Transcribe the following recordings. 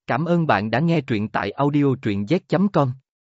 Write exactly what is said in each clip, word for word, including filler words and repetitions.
Cảm ơn bạn đã nghe truyện tại audio truyện z chấm com.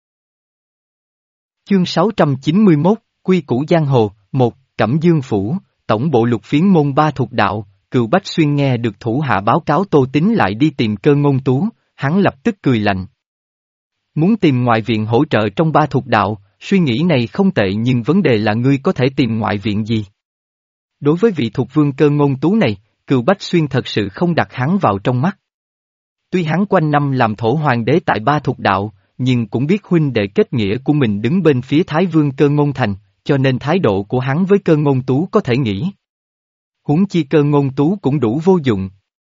Chương sáu trăm chín mươi mốt, Quy củ giang hồ, một, Cẩm Dương Phủ, tổng bộ lục phiến môn ba thuộc đạo. Cừu Bách Xuyên nghe được thủ hạ báo cáo Tô Tín lại đi tìm Cơ Ngôn Tú, hắn lập tức cười lạnh. Muốn tìm ngoại viện hỗ trợ trong ba thuộc đạo, suy nghĩ này không tệ, nhưng vấn đề là ngươi có thể tìm ngoại viện gì? Đối với vị thuộc vương Cơ Ngôn Tú này, Cừu Bách Xuyên thật sự không đặt hắn vào trong mắt. Tuy hắn quanh năm làm thổ hoàng đế tại ba thuộc đạo, nhưng cũng biết huynh đệ kết nghĩa của mình đứng bên phía Thái Vương Cơ Ngôn Thành, cho nên thái độ của hắn với Cơ Ngôn Tú có thể nghĩ. Huống chi Cơ Ngôn Tú cũng đủ vô dụng.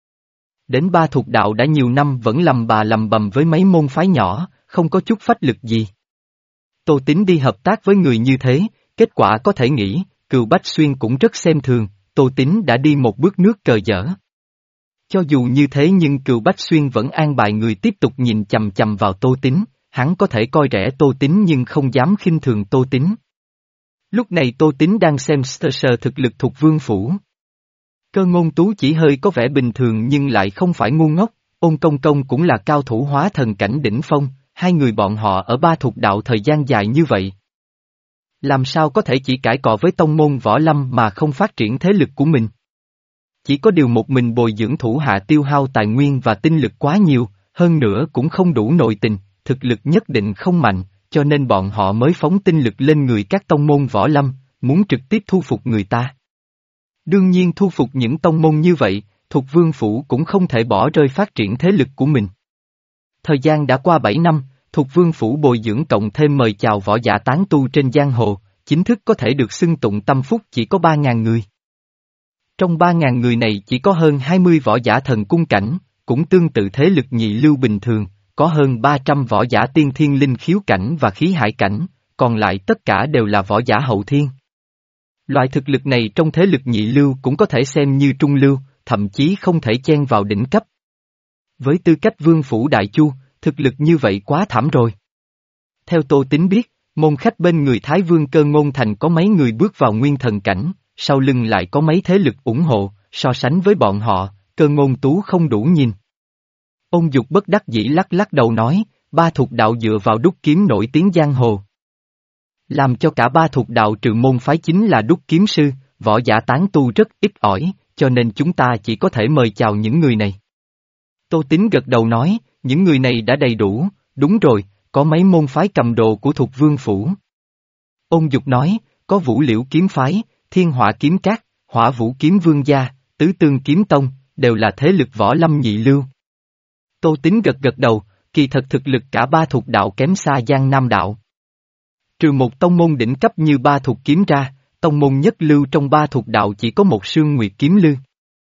Đến ba thuộc đạo đã nhiều năm vẫn lầm bà lầm bầm với mấy môn phái nhỏ, không có chút phách lực gì. Tô Tín đi hợp tác với người như thế, kết quả có thể nghĩ, Cừu Bách Xuyên cũng rất xem thường, Tô Tín đã đi một bước nước cờ dở. Cho dù như thế nhưng Cừu Bách Xuyên vẫn an bài người tiếp tục nhìn chằm chằm vào Tô Tín, hắn có thể coi rẻ Tô Tín nhưng không dám khinh thường Tô Tín. Lúc này Tô Tín đang xem sơ sơ thực lực thuộc vương phủ. Cơ Ngôn Tú chỉ hơi có vẻ bình thường nhưng lại không phải ngu ngốc, Ôn Công Công cũng là cao thủ hóa thần cảnh đỉnh phong, hai người bọn họ ở ba thuộc đạo thời gian dài như vậy. Làm sao có thể chỉ cãi cọ với tông môn võ lâm mà không phát triển thế lực của mình? Chỉ có điều một mình bồi dưỡng thủ hạ tiêu hao tài nguyên và tinh lực quá nhiều, hơn nữa cũng không đủ nội tình, thực lực nhất định không mạnh, cho nên bọn họ mới phóng tinh lực lên người các tông môn võ lâm, muốn trực tiếp thu phục người ta. Đương nhiên thu phục những tông môn như vậy, Thục Vương Phủ cũng không thể bỏ rơi phát triển thế lực của mình. Thời gian đã qua bảy năm, Thục Vương Phủ bồi dưỡng cộng thêm mời chào võ giả tán tu trên giang hồ, chính thức có thể được xưng tụng tâm phúc chỉ có ba ngàn người. Trong ba ngàn người này chỉ có hơn hai mươi võ giả thần cung cảnh, cũng tương tự thế lực nhị lưu bình thường, có hơn ba trăm võ giả tiên thiên linh khiếu cảnh và khí hải cảnh, còn lại tất cả đều là võ giả hậu thiên. Loại thực lực này trong thế lực nhị lưu cũng có thể xem như trung lưu, thậm chí không thể chen vào đỉnh cấp. Với tư cách vương phủ đại chu, thực lực như vậy quá thảm rồi. Theo Tô Tín biết, môn khách bên người Thái Vương Cơ Ngôn Thành có mấy người bước vào nguyên thần cảnh, sau lưng lại có mấy thế lực ủng hộ, so sánh với bọn họ, Cơ Ngôn Tú không đủ nhìn. Ôn Dục bất đắc dĩ lắc lắc đầu nói, ba thuộc đạo dựa vào đúc kiếm nổi tiếng giang hồ. Làm cho cả ba thuộc đạo trừ môn phái chính là đúc kiếm sư, võ giả tán tu rất ít ỏi, cho nên chúng ta chỉ có thể mời chào những người này. Tô Tín gật đầu nói, những người này đã đầy đủ, đúng rồi, có mấy môn phái cầm đồ của Thục Vương Phủ. Ôn Dục nói, có Vũ Liễu kiếm phái, Thiên Hỏa kiếm các, Hỏa Vũ kiếm vương gia, Tứ Tương kiếm tông, đều là thế lực võ lâm nhị lưu. Tô Tín gật gật đầu, kỳ thật thực lực cả ba thuộc đạo kém xa Giang Nam đạo. Trừ một tông môn đỉnh cấp như ba thuộc kiếm ra, tông môn nhất lưu trong ba thuộc đạo chỉ có một Sương Nguyệt kiếm lư.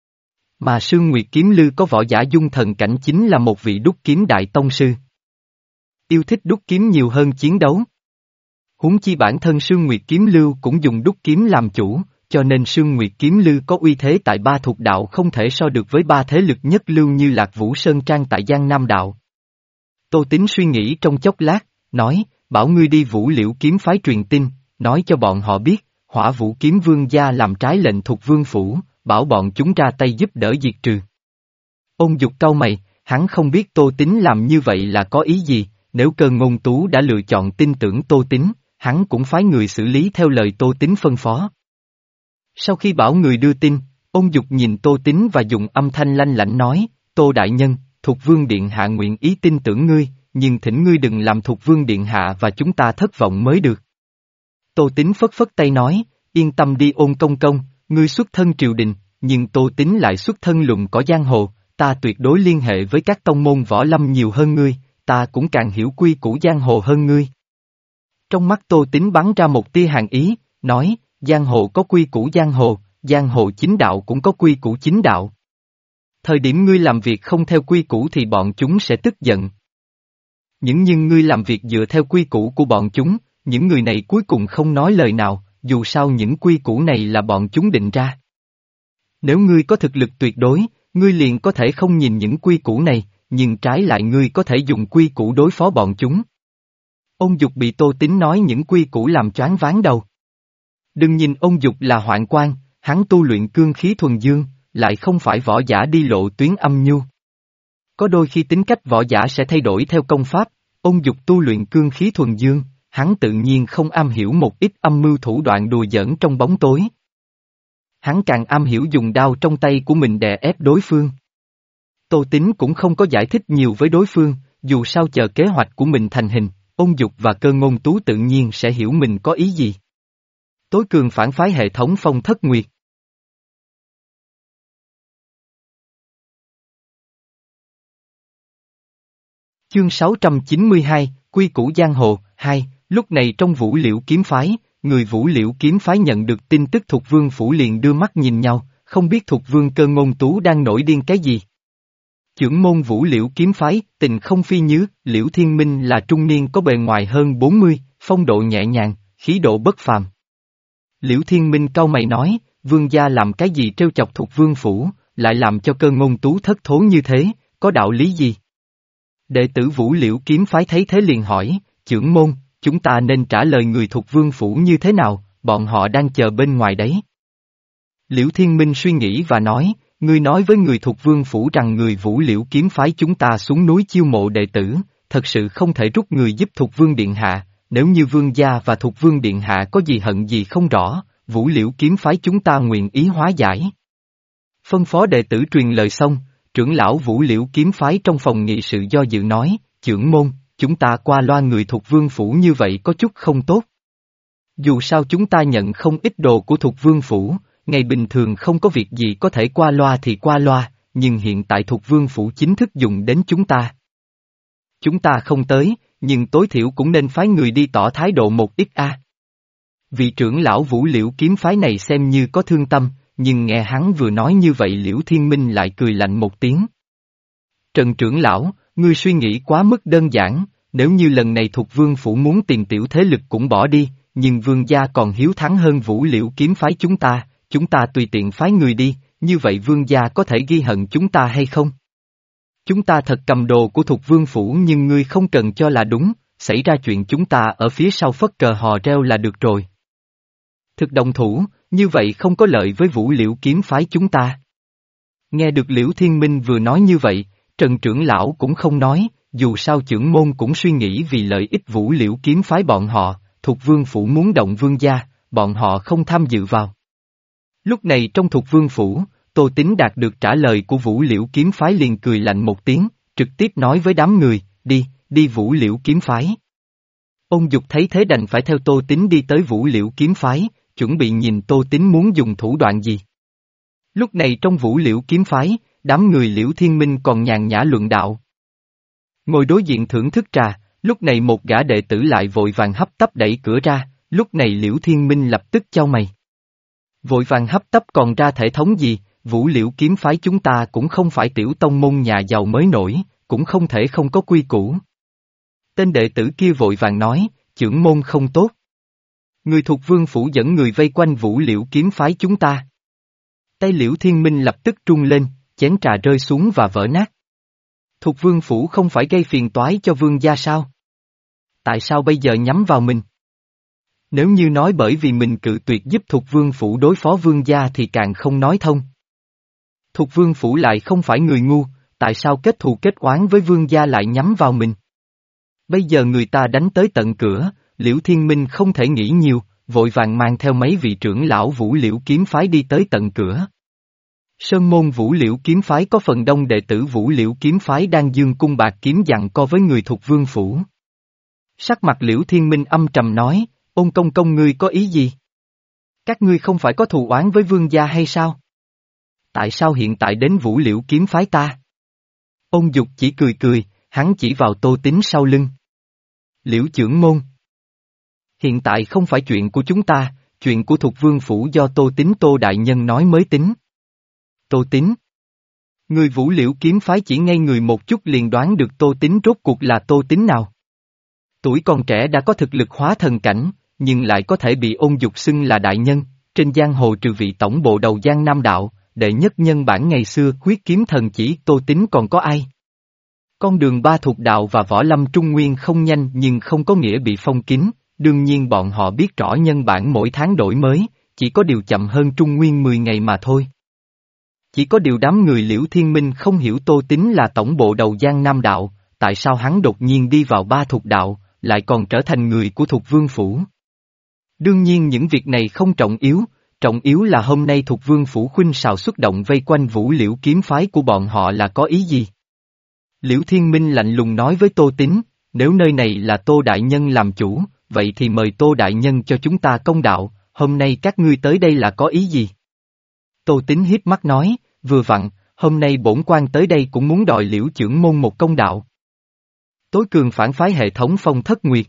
Mà Sương Nguyệt kiếm lư có võ giả dung thần cảnh chính là một vị đúc kiếm đại tông sư. Yêu thích đúc kiếm nhiều hơn chiến đấu. Huống chi bản thân Sương Nguyệt kiếm lưu cũng dùng đúc kiếm làm chủ, cho nên Sương Nguyệt kiếm lư có uy thế tại ba thuộc đạo không thể so được với ba thế lực nhất lưu như Lạc Vũ Sơn Trang tại Giang Nam đạo. Tô Tín suy nghĩ trong chốc lát, nói, bảo ngươi đi Vũ Liễu kiếm phái truyền tin, nói cho bọn họ biết, Hỏa Vũ kiếm vương gia làm trái lệnh Thục Vương Phủ, bảo bọn chúng ra tay giúp đỡ diệt trừ. Ôn Dục cau mày, hắn không biết Tô Tín làm như vậy là có ý gì, nếu Cơ Ngôn Tú đã lựa chọn tin tưởng Tô Tín, hắn cũng phái người xử lý theo lời Tô Tín phân phó. Sau khi bảo người đưa tin, Ôn Dục nhìn Tô Tín và dùng âm thanh lanh lảnh nói, Tô Đại Nhân, Thục Vương Điện Hạ nguyện ý tin tưởng ngươi, nhưng thỉnh ngươi đừng làm Thục Vương Điện Hạ và chúng ta thất vọng mới được. Tô Tín phất phất tay nói, yên tâm đi Ôn Công Công, ngươi xuất thân triều đình, nhưng Tô Tín lại xuất thân luận cỏ giang hồ, ta tuyệt đối liên hệ với các tông môn võ lâm nhiều hơn ngươi, ta cũng càng hiểu quy củ giang hồ hơn ngươi. Trong mắt Tô Tín bắn ra một tia hàn ý, nói, giang hồ có quy củ giang hồ, giang hồ chính đạo cũng có quy củ chính đạo. Thời điểm ngươi làm việc không theo quy củ thì bọn chúng sẽ tức giận. Những nhưng ngươi làm việc dựa theo quy củ của bọn chúng, những người này cuối cùng không nói lời nào, dù sao những quy củ này là bọn chúng định ra. Nếu ngươi có thực lực tuyệt đối, ngươi liền có thể không nhìn những quy củ này, nhưng trái lại ngươi có thể dùng quy củ đối phó bọn chúng. Ôn Dục bị Tô Tín nói những quy củ làm choáng váng đầu. Đừng nhìn Ôn Dục là hoạn quan, hắn tu luyện cương khí thuần dương, lại không phải võ giả đi lộ tuyến âm nhu. Có đôi khi tính cách võ giả sẽ thay đổi theo công pháp, ôn dục tu luyện cương khí thuần dương, hắn tự nhiên không am hiểu một ít âm mưu thủ đoạn đùa giỡn trong bóng tối. Hắn càng am hiểu dùng đao trong tay của mình đè ép đối phương. Tô Tín cũng không có giải thích nhiều với đối phương, dù sao chờ kế hoạch của mình thành hình, ôn dục và Cơ Ngôn Tú tự nhiên sẽ hiểu mình có ý gì. Tối cường phản phái hệ thống Phong Thất Nguyệt. Chương sáu trăm chín mươi hai, Quy củ giang hồ, hai, lúc này trong Vũ Liễu kiếm phái, người Vũ Liễu kiếm phái nhận được tin tức Thục Vương Phủ liền đưa mắt nhìn nhau, không biết Thục Vương Cơ Ngôn Tú đang nổi điên cái gì. Chưởng môn Vũ Liễu kiếm phái, tình không phi nhứ, Liễu Thiên Minh là trung niên có bề ngoài hơn bốn mươi, phong độ nhẹ nhàng, khí độ bất phàm. Liễu Thiên Minh cau mày nói, vương gia làm cái gì trêu chọc Thục Vương Phủ, lại làm cho Cơ Ngôn Tú thất thố như thế, có đạo lý gì? Đệ tử Vũ Liễu kiếm phái thấy thế liền hỏi, chưởng môn, chúng ta nên trả lời người Thục Vương Phủ như thế nào, bọn họ đang chờ bên ngoài đấy. Liễu Thiên Minh suy nghĩ và nói, ngươi nói với người Thục Vương Phủ rằng người Vũ Liễu kiếm phái chúng ta xuống núi chiêu mộ đệ tử, thật sự không thể rút người giúp Thục Vương Điện Hạ, nếu như Vương gia và Thục Vương Điện Hạ có gì hận gì không rõ, Vũ Liễu kiếm phái chúng ta nguyện ý hóa giải. Phân phó đệ tử truyền lời xong, trưởng lão Vũ Liễu kiếm phái trong phòng nghị sự do dự nói, chưởng môn, chúng ta qua loa người Thục Vương Phủ như vậy có chút không tốt. Dù sao chúng ta nhận không ít đồ của Thục Vương Phủ, ngày bình thường không có việc gì có thể qua loa thì qua loa, nhưng hiện tại Thục Vương Phủ chính thức dùng đến chúng ta. Chúng ta không tới, nhưng tối thiểu cũng nên phái người đi tỏ thái độ một ít a. Vị trưởng lão Vũ Liễu kiếm phái này xem như có thương tâm, nhưng nghe hắn vừa nói như vậy Liễu Thiên Minh lại cười lạnh một tiếng. Trần trưởng lão, ngươi suy nghĩ quá mức đơn giản, nếu như lần này Thục Vương Phủ muốn tìm tiểu thế lực cũng bỏ đi, nhưng vương gia còn hiếu thắng hơn Vũ Liễu kiếm phái chúng ta, chúng ta tùy tiện phái người đi, như vậy vương gia có thể ghi hận chúng ta hay không? Chúng ta thật cầm đồ của Thục Vương Phủ nhưng ngươi không cần cho là đúng, xảy ra chuyện chúng ta ở phía sau phất cờ hò reo là được rồi. Thực động thủ, như vậy không có lợi với Vũ Liễu kiếm phái chúng ta. Nghe được Liễu Thiên Minh vừa nói như vậy, Trần trưởng lão cũng không nói, dù sao trưởng môn cũng suy nghĩ vì lợi ích Vũ Liễu kiếm phái bọn họ, Thục Vương Phủ muốn động vương gia, bọn họ không tham dự vào. Lúc này trong Thục Vương Phủ, Tô Tín đạt được trả lời của Vũ Liễu kiếm phái liền cười lạnh một tiếng, trực tiếp nói với đám người, đi, đi Vũ Liễu kiếm phái. Ôn Dục thấy thế đành phải theo Tô Tín đi tới Vũ Liễu kiếm phái, chuẩn bị nhìn Tô Tín muốn dùng thủ đoạn gì. Lúc này trong Vũ Liễu kiếm phái, đám người Liễu Thiên Minh còn nhàn nhã luận đạo. Ngồi đối diện thưởng thức trà, lúc này một gã đệ tử lại vội vàng hấp tấp đẩy cửa ra, lúc này Liễu Thiên Minh lập tức chau mày. Vội vàng hấp tấp còn ra thể thống gì, Vũ Liễu kiếm phái chúng ta cũng không phải tiểu tông môn nhà giàu mới nổi, cũng không thể không có quy củ. Tên đệ tử kia vội vàng nói, chưởng môn không tốt. Người Thục Vương Phủ dẫn người vây quanh Vũ Liễu kiếm phái chúng ta. Tay Liễu Thiên Minh lập tức trung lên, chén trà rơi xuống và vỡ nát. Thục Vương Phủ không phải gây phiền toái cho vương gia sao? Tại sao bây giờ nhắm vào mình? Nếu như nói bởi vì mình cự tuyệt giúp Thục Vương Phủ đối phó vương gia thì càng không nói thông. Thục Vương Phủ lại không phải người ngu, tại sao kết thù kết oán với vương gia lại nhắm vào mình? Bây giờ người ta đánh tới tận cửa, Liễu Thiên Minh không thể nghĩ nhiều, vội vàng mang theo mấy vị trưởng lão Vũ Liễu kiếm phái đi tới tận cửa. Sơn môn Vũ Liễu kiếm phái có phần đông đệ tử Vũ Liễu kiếm phái đang dương cung bạc kiếm giằng co với người Thục Vương Phủ. Sắc mặt Liễu Thiên Minh âm trầm nói, ôn công công ngươi có ý gì? Các ngươi không phải có thù oán với vương gia hay sao? Tại sao hiện tại đến Vũ Liễu kiếm phái ta? Ôn Dục chỉ cười cười, hắn chỉ vào Tô Tín sau lưng. Liễu trưởng môn. Hiện tại không phải chuyện của chúng ta, chuyện của Thục Vương Phủ do Tô Tín Tô Đại Nhân nói mới tính. Tô Tín. Người Vũ Liễu kiếm phái chỉ ngây người một chút liền đoán được Tô Tín rốt cuộc là Tô Tín nào. Tuổi còn trẻ đã có thực lực hóa thần cảnh, nhưng lại có thể bị Ôn Dục xưng là đại nhân, trên giang hồ trừ vị tổng bộ đầu Giang Nam Đạo, đệ nhất nhân bản ngày xưa huyết kiếm thần chỉ Tô Tín còn có ai. Con đường ba thuộc đạo và võ lâm trung nguyên không nhanh nhưng không có nghĩa bị phong kín, đương nhiên bọn họ biết rõ nhân bản mỗi tháng đổi mới, chỉ có điều chậm hơn trung nguyên mười ngày mà thôi. Chỉ có điều đám người Liễu Thiên Minh không hiểu Tô Tín là tổng bộ đầu Giang Nam đạo, tại sao hắn đột nhiên đi vào ba thục đạo, lại còn trở thành người của Thục Vương Phủ. Đương nhiên những việc này không trọng yếu, trọng yếu là hôm nay Thục Vương Phủ khuynh xào xuất động vây quanh Vũ Liễu kiếm phái của bọn họ là có ý gì? Liễu Thiên Minh lạnh lùng nói với Tô Tín, nếu nơi này là Tô Đại Nhân làm chủ, vậy thì mời Tô Đại Nhân cho chúng ta công đạo, hôm nay các ngươi tới đây là có ý gì? Tô Tín hiếp mắt nói, vừa vặn, hôm nay bổn quan tới đây cũng muốn đòi Liễu trưởng môn một công đạo. Tối cường phản phái hệ thống Phong Thất Nguyệt.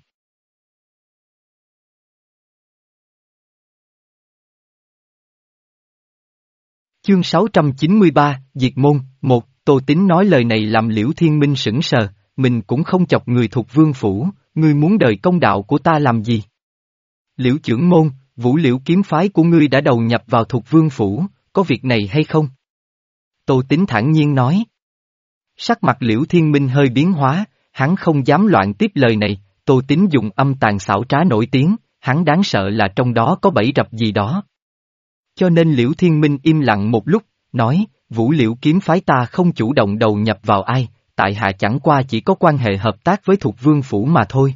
Chương sáu trăm chín mươi ba, Diệt Môn, một, Tô Tín nói lời này làm Liễu Thiên Minh sững sờ, mình cũng không chọc người thuộc Vương Phủ, ngươi muốn đòi công đạo của ta làm gì? Liễu trưởng môn, Vũ Liễu kiếm phái của ngươi đã đầu nhập vào thuộc Vương Phủ, có việc này hay không? Tô Tín thản nhiên nói. Sắc mặt Liễu Thiên Minh hơi biến hóa, hắn không dám loạn tiếp lời này, Tô Tín dùng âm tàn xảo trá nổi tiếng, hắn đáng sợ là trong đó có bẫy rập gì đó. Cho nên Liễu Thiên Minh im lặng một lúc, nói, Vũ Liễu kiếm phái ta không chủ động đầu nhập vào ai, tại hạ chẳng qua chỉ có quan hệ hợp tác với Thục Vương Phủ mà thôi.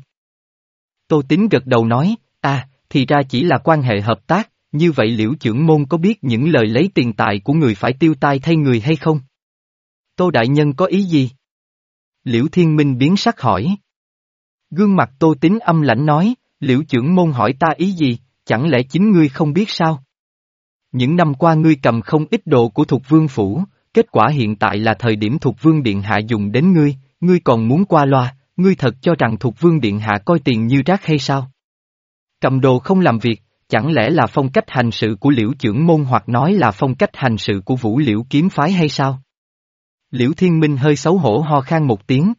Tô Tín gật đầu nói, à, thì ra chỉ là quan hệ hợp tác, như vậy Liễu trưởng môn có biết những lời lấy tiền tài của người phải tiêu tai thay người hay không? Tô Đại Nhân có ý gì? Liễu Thiên Minh biến sắc hỏi. Gương mặt Tô Tín âm lãnh nói, Liễu trưởng môn hỏi ta ý gì, chẳng lẽ chính ngươi không biết sao? Những năm qua ngươi cầm không ít đồ của Thục Vương Phủ, kết quả hiện tại là thời điểm Thục Vương Điện Hạ dùng đến ngươi, ngươi còn muốn qua loa, ngươi thật cho rằng Thục Vương Điện Hạ coi tiền như rác hay sao? Cầm đồ không làm việc, chẳng lẽ là phong cách hành sự của Liễu trưởng môn hoặc nói là phong cách hành sự của Vũ Liễu kiếm phái hay sao? Liễu Thiên Minh hơi xấu hổ ho khan một tiếng.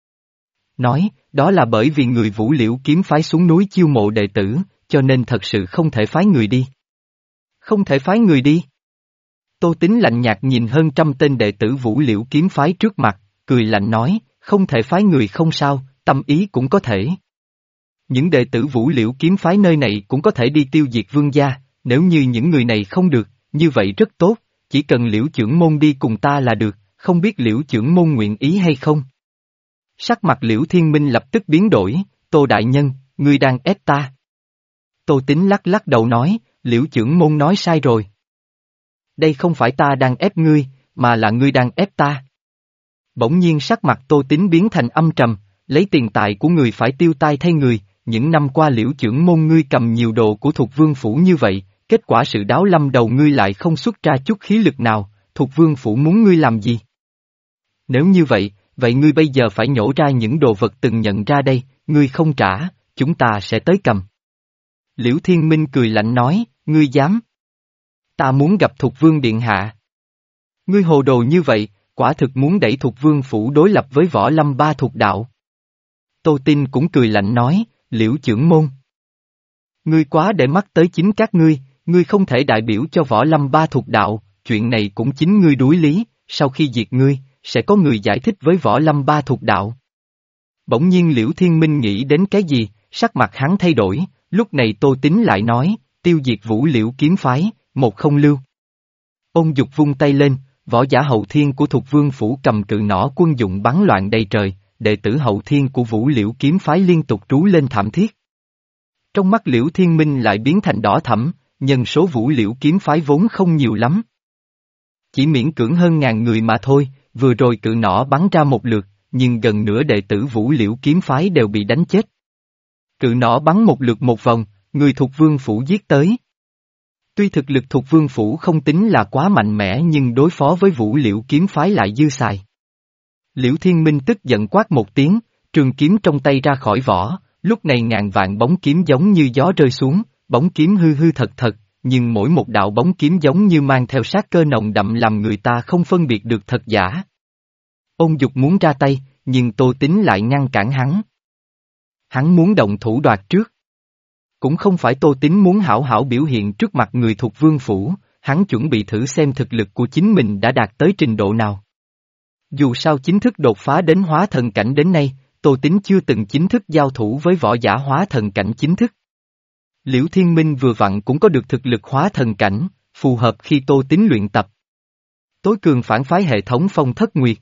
Nói, đó là bởi vì người Vũ Liễu kiếm phái xuống núi chiêu mộ đệ tử, cho nên thật sự không thể phái người đi. Không thể phái người đi. Tô Tín lạnh nhạt nhìn hơn trăm tên đệ tử Vũ Liễu kiếm phái trước mặt, cười lạnh nói, không thể phái người không sao, tâm ý cũng có thể. Những đệ tử Vũ Liễu kiếm phái nơi này cũng có thể đi tiêu diệt vương gia, nếu như những người này không được, như vậy rất tốt, chỉ cần Liễu trưởng môn đi cùng ta là được, không biết Liễu trưởng môn nguyện ý hay không. Sắc mặt Liễu Thiên Minh lập tức biến đổi, Tô Đại Nhân, ngươi đang ép ta. Tô Tín lắc lắc đầu nói, Liễu trưởng môn nói sai rồi. Đây không phải ta đang ép ngươi, mà là ngươi đang ép ta. Bỗng nhiên sắc mặt Tô Tín biến thành âm trầm, lấy tiền tài của người phải tiêu tai thay người, những năm qua Liễu trưởng môn ngươi cầm nhiều đồ của Thục Vương Phủ như vậy, kết quả sự đáo lâm đầu ngươi lại không xuất ra chút khí lực nào, Thục Vương Phủ muốn ngươi làm gì? Nếu như vậy, vậy ngươi bây giờ phải nhổ ra những đồ vật từng nhận ra đây, ngươi không trả, chúng ta sẽ tới cầm. Liễu Thiên Minh cười lạnh nói, ngươi dám? Ta muốn gặp Thục Vương Điện Hạ. Ngươi hồ đồ như vậy, quả thực muốn đẩy Thục Vương Phủ đối lập với Võ Lâm ba thuộc đạo. Tô Tin cũng cười lạnh nói, Liễu trưởng môn. Ngươi quá để mắt tới chính các ngươi, ngươi không thể đại biểu cho Võ Lâm ba thuộc đạo, chuyện này cũng chính ngươi đối lý, sau khi diệt ngươi, sẽ có người giải thích với Võ Lâm ba thuộc đạo. Bỗng nhiên Liễu Thiên Minh nghĩ đến cái gì, sắc mặt hắn thay đổi, lúc này Tô Tín lại nói, tiêu diệt Vũ Liễu kiếm phái, một không lưu. Ôn Dục vung tay lên, võ giả hậu thiên của Thục Vương Phủ cầm cự nỏ quân dụng bắn loạn đầy trời, đệ tử hậu thiên của Vũ Liễu kiếm phái liên tục trú lên thảm thiết. Trong mắt Liễu Thiên Minh lại biến thành đỏ thẫm, nhân số Vũ Liễu kiếm phái vốn không nhiều lắm. Chỉ miễn cưỡng hơn ngàn người mà thôi, vừa rồi cự nỏ bắn ra một lượt, nhưng gần nửa đệ tử Vũ Liễu kiếm phái đều bị đánh chết. Cự nỏ bắn một lượt một vòng, người Thục Vương Phủ giết tới. Tuy thực lực Thục Vương Phủ không tính là quá mạnh mẽ nhưng đối phó với Vũ Liễu kiếm phái lại dư xài. Liễu Thiên Minh tức giận quát một tiếng, trường kiếm trong tay ra khỏi vỏ, lúc này ngàn vạn bóng kiếm giống như gió rơi xuống, bóng kiếm hư hư thật thật, nhưng mỗi một đạo bóng kiếm giống như mang theo sát cơ nồng đậm làm người ta không phân biệt được thật giả. Ôn Dục muốn ra tay, nhưng Tô Tín lại ngăn cản hắn. Hắn muốn động thủ đoạt trước. Cũng không phải Tô Tín muốn hảo hảo biểu hiện trước mặt người thuộc Vương Phủ, hắn chuẩn bị thử xem thực lực của chính mình đã đạt tới trình độ nào. Dù sao chính thức đột phá đến hóa thần cảnh đến nay, Tô Tín chưa từng chính thức giao thủ với võ giả hóa thần cảnh chính thức. Liễu Thiên Minh vừa vặn cũng có được thực lực hóa thần cảnh, phù hợp khi Tô Tín luyện tập. Tối cường phản phái hệ thống Phong Thất Nguyệt.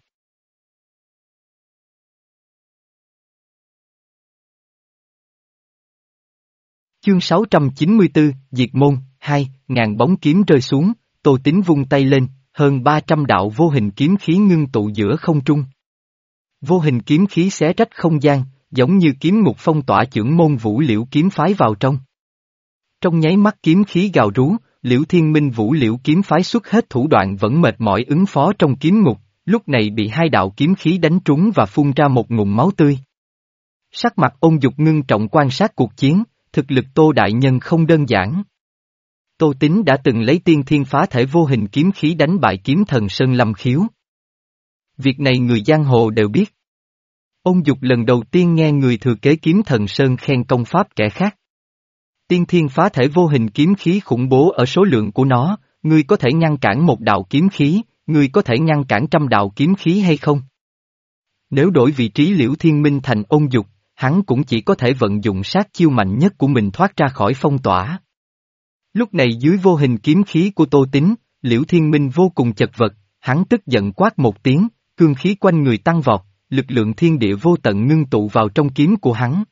Chương sáu trăm chín mươi tư, Diệt Môn, hai, ngàn bóng kiếm rơi xuống, Tô Tín vung tay lên, hơn ba trăm đạo vô hình kiếm khí ngưng tụ giữa không trung. Vô hình kiếm khí xé rách không gian, giống như kiếm ngục phong tỏa chưởng môn Vũ Liễu kiếm phái vào trong. Trong nháy mắt kiếm khí gào rú, Liễu Thiên Minh Vũ Liễu kiếm phái xuất hết thủ đoạn vẫn mệt mỏi ứng phó trong kiếm ngục, lúc này bị hai đạo kiếm khí đánh trúng và phun ra một ngụm máu tươi. Sắc mặt Ôn Dục ngưng trọng quan sát cuộc chiến, thực lực Tô đại nhân không đơn giản. Tô Tín đã từng lấy tiên thiên phá thể vô hình kiếm khí đánh bại kiếm thần Sơn Lâm Khiếu. Việc này người giang hồ đều biết. Ôn Dục lần đầu tiên nghe người thừa kế kiếm thần Sơn khen công pháp kẻ khác. Tiên thiên phá thể vô hình kiếm khí khủng bố ở số lượng của nó, ngươi có thể ngăn cản một đạo kiếm khí, ngươi có thể ngăn cản trăm đạo kiếm khí hay không? Nếu đổi vị trí Liễu Thiên Minh thành Ôn Dục, hắn cũng chỉ có thể vận dụng sát chiêu mạnh nhất của mình thoát ra khỏi phong tỏa. Lúc này dưới vô hình kiếm khí của Tô Tín, Liễu Thiên Minh vô cùng chật vật, hắn tức giận quát một tiếng, cương khí quanh người tăng vọt, lực lượng thiên địa vô tận ngưng tụ vào trong kiếm của hắn.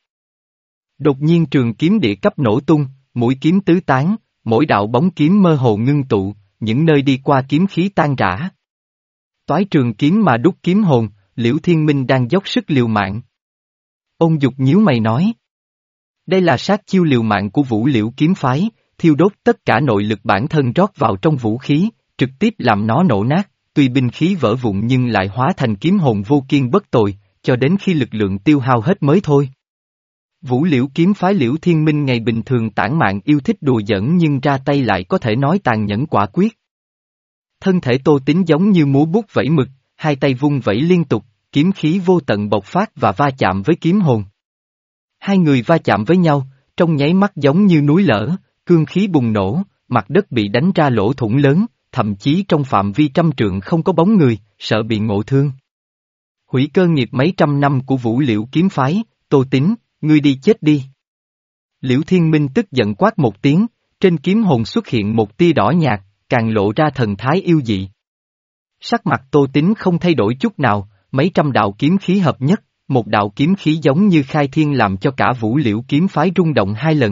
Đột nhiên trường kiếm địa cấp nổ tung, mũi kiếm tứ tán, mỗi đạo bóng kiếm mơ hồ ngưng tụ, những nơi đi qua kiếm khí tan rã. Toái trường kiếm mà đúc kiếm hồn, Liễu Thiên Minh đang dốc sức liều mạng. Ôn Dục nhíu mày nói. Đây là sát chiêu liều mạng của Vũ Liễu kiếm phái, thiêu đốt tất cả nội lực bản thân rót vào trong vũ khí, trực tiếp làm nó nổ nát, tuy binh khí vỡ vụn nhưng lại hóa thành kiếm hồn vô kiên bất tồi, cho đến khi lực lượng tiêu hao hết mới thôi. Vũ Liễu kiếm phái Liễu Thiên Minh ngày bình thường tản mạn yêu thích đùa giỡn nhưng ra tay lại có thể nói tàn nhẫn quả quyết. Thân thể Tô Tín giống như múa bút vẫy mực, hai tay vung vẫy liên tục, kiếm khí vô tận bộc phát và va chạm với kiếm hồn. Hai người va chạm với nhau, trong nháy mắt giống như núi lở, cương khí bùng nổ, mặt đất bị đánh ra lỗ thủng lớn, thậm chí trong phạm vi trăm trượng không có bóng người, sợ bị ngộ thương. Hủy cơ nghiệp mấy trăm năm của Vũ Liễu kiếm phái, Tô Tín, ngươi đi chết đi. Liễu Thiên Minh tức giận quát một tiếng, trên kiếm hồn xuất hiện một tia đỏ nhạt, càng lộ ra thần thái yêu dị. Sắc mặt Tô Tín không thay đổi chút nào, mấy trăm đạo kiếm khí hợp nhất, một đạo kiếm khí giống như khai thiên làm cho cả Vũ Liễu kiếm phái rung động hai lần.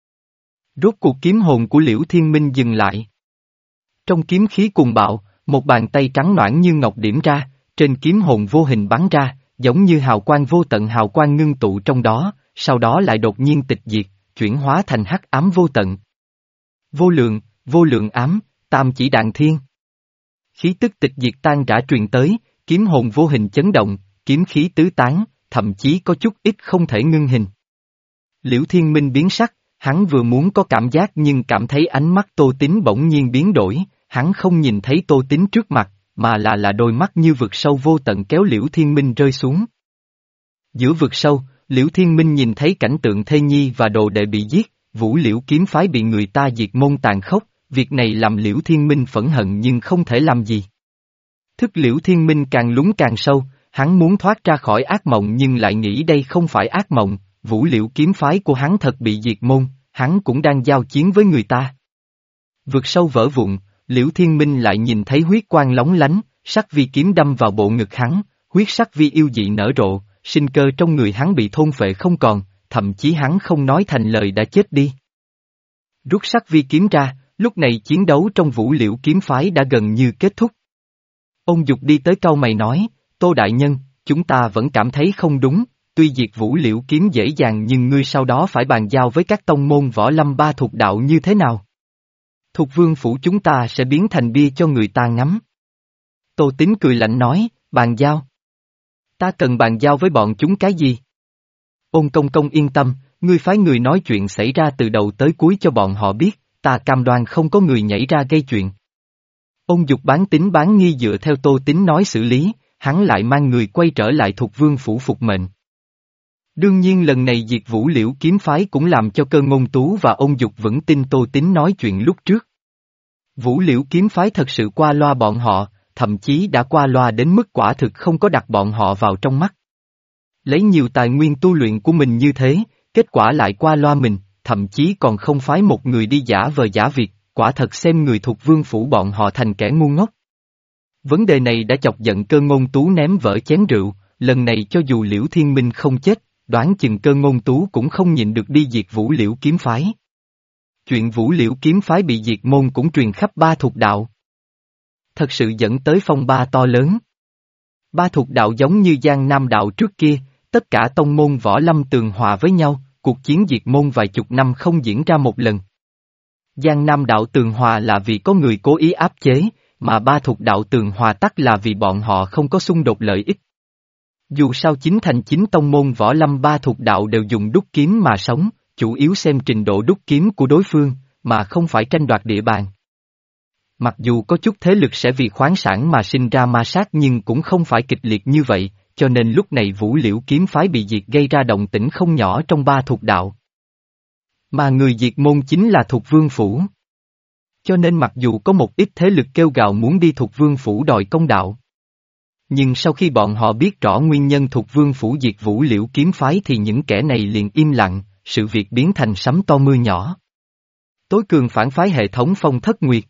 Rốt cuộc kiếm hồn của Liễu Thiên Minh dừng lại. Trong kiếm khí cuồng bạo, một bàn tay trắng nõn như ngọc điểm ra, trên kiếm hồn vô hình bắn ra, giống như hào quang vô tận hào quang ngưng tụ trong đó, sau đó lại đột nhiên tịch diệt, chuyển hóa thành hắc ám vô tận. Vô lượng, vô lượng ám, tam chỉ đạn thiên. Khí tức tịch diệt tan rã truyền tới, kiếm hồn vô hình chấn động, kiếm khí tứ tán, thậm chí có chút ít không thể ngưng hình. Liễu Thiên Minh biến sắc, hắn vừa muốn có cảm giác nhưng cảm thấy ánh mắt Tô Tín bỗng nhiên biến đổi, hắn không nhìn thấy Tô Tín trước mặt, mà là là đôi mắt như vực sâu vô tận kéo Liễu Thiên Minh rơi xuống. Giữa vực sâu, Liễu Thiên Minh nhìn thấy cảnh tượng thê nhi và đồ đệ bị giết, Vũ Liễu kiếm phái bị người ta diệt môn tàn khốc, việc này làm Liễu Thiên Minh phẫn hận nhưng không thể làm gì. Thức Liễu Thiên Minh càng lún càng sâu, hắn muốn thoát ra khỏi ác mộng nhưng lại nghĩ đây không phải ác mộng, Vũ Liễu kiếm phái của hắn thật bị diệt môn, hắn cũng đang giao chiến với người ta. Vực sâu vỡ vụn, Liễu Thiên Minh lại nhìn thấy huyết quang lóng lánh, sắc vi kiếm đâm vào bộ ngực hắn, huyết sắc vi yêu dị nở rộ, sinh cơ trong người hắn bị thôn phệ không còn, thậm chí hắn không nói thành lời đã chết đi. Rút sắc vi kiếm ra, lúc này chiến đấu trong Vũ Liễu kiếm phái đã gần như kết thúc. Ôn Dục đi tới cau mày nói, Tô đại nhân, chúng ta vẫn cảm thấy không đúng, tuy diệt Vũ Liễu kiếm dễ dàng nhưng ngươi sau đó phải bàn giao với các tông môn võ lâm ba thuộc đạo như thế nào? Thục vương phủ chúng ta sẽ biến thành bia cho người ta ngắm. Tô Tín cười lạnh nói, bàn giao. Ta cần bàn giao với bọn chúng cái gì? Ôn công công yên tâm, ngươi phái người nói chuyện xảy ra từ đầu tới cuối cho bọn họ biết, ta cam đoan không có người nhảy ra gây chuyện. Ôn Dục bán tín bán nghi dựa theo Tô Tín nói xử lý, hắn lại mang người quay trở lại Thục vương phủ phục mệnh. Đương nhiên lần này diệt Vũ Liễu kiếm phái cũng làm cho Cơ Ngôn Tú và Ôn Dục vững tin Tô Tín nói chuyện lúc trước. Vũ Liễu kiếm phái thật sự qua loa bọn họ, thậm chí đã qua loa đến mức quả thực không có đặt bọn họ vào trong mắt. Lấy nhiều tài nguyên tu luyện của mình như thế, kết quả lại qua loa mình, thậm chí còn không phái một người đi giả vờ giả việc, quả thật xem người Thục vương phủ bọn họ thành kẻ ngu ngốc. Vấn đề này đã chọc giận Cơ Ngôn Tú ném vỡ chén rượu, lần này cho dù Liễu Thiên Minh không chết, đoán chừng Cơ Ngôn Tú cũng không nhịn được đi diệt Vũ Liễu kiếm phái. Chuyện Vũ Liễu kiếm phái bị diệt môn cũng truyền khắp ba thuộc đạo. Thật sự dẫn tới phong ba to lớn. Ba thuộc đạo giống như Giang Nam đạo trước kia, tất cả tông môn võ lâm tường hòa với nhau, cuộc chiến diệt môn vài chục năm không diễn ra một lần. Giang Nam đạo tường hòa là vì có người cố ý áp chế, mà ba thuộc đạo tường hòa tắc là vì bọn họ không có xung đột lợi ích. Dù sao chính thành chính tông môn võ lâm ba thuộc đạo đều dùng đúc kiếm mà sống, chủ yếu xem trình độ đúc kiếm của đối phương, mà không phải tranh đoạt địa bàn. Mặc dù có chút thế lực sẽ vì khoáng sản mà sinh ra ma sát nhưng cũng không phải kịch liệt như vậy, cho nên lúc này Vũ Liễu kiếm phái bị diệt gây ra động tĩnh không nhỏ trong ba thuộc đạo. Mà người diệt môn chính là Thục Vương Phủ. Cho nên mặc dù có một ít thế lực kêu gào muốn đi Thục Vương Phủ đòi công đạo. Nhưng sau khi bọn họ biết rõ nguyên nhân Thục Vương Phủ diệt Vũ Liễu kiếm phái thì những kẻ này liền im lặng, sự việc biến thành sấm to mưa nhỏ. Tối cường phản phái hệ thống Phong Thất Nguyệt.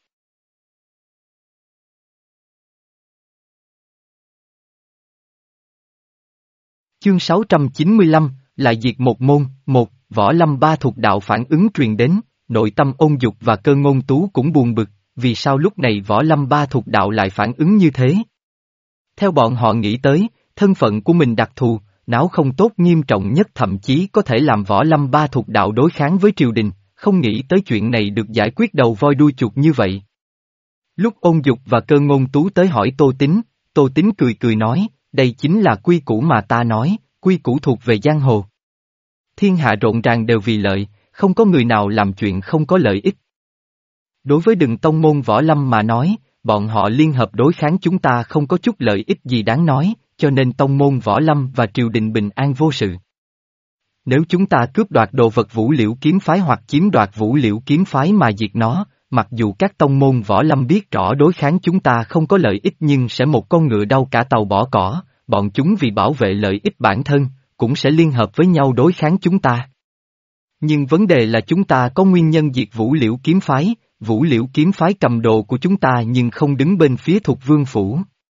Chương sáu trăm chín mươi lăm, lại diệt một môn, một, võ lâm ba thuộc đạo phản ứng truyền đến, nội tâm Ôn Dục và Cơ Ngôn Tú cũng buồn bực, vì sao lúc này võ lâm ba thuộc đạo lại phản ứng như thế? Theo bọn họ nghĩ tới, thân phận của mình đặc thù, não không tốt nghiêm trọng nhất thậm chí có thể làm võ lâm ba thuộc đạo đối kháng với triều đình, không nghĩ tới chuyện này được giải quyết đầu voi đuôi chuột như vậy. Lúc Ôn Dục và Cơ Ngôn Tú tới hỏi Tô Tín, Tô Tín cười cười nói, đây chính là quy củ mà ta nói, quy củ thuộc về giang hồ. Thiên hạ rộn ràng đều vì lợi, không có người nào làm chuyện không có lợi ích. Đối với đừng tông môn võ lâm mà nói, bọn họ liên hợp đối kháng chúng ta không có chút lợi ích gì đáng nói, cho nên tông môn võ lâm và triều đình bình an vô sự. Nếu chúng ta cướp đoạt đồ vật Vũ Liễu kiếm phái hoặc chiếm đoạt Vũ Liễu kiếm phái mà diệt nó, mặc dù các tông môn võ lâm biết rõ đối kháng chúng ta không có lợi ích nhưng sẽ một con ngựa đau cả tàu bỏ cỏ, bọn chúng vì bảo vệ lợi ích bản thân, cũng sẽ liên hợp với nhau đối kháng chúng ta. Nhưng vấn đề là chúng ta có nguyên nhân diệt Vũ Liễu kiếm phái, Vũ Liễu kiếm phái cầm đồ của chúng ta nhưng không đứng bên phía Thục Vương Phủ.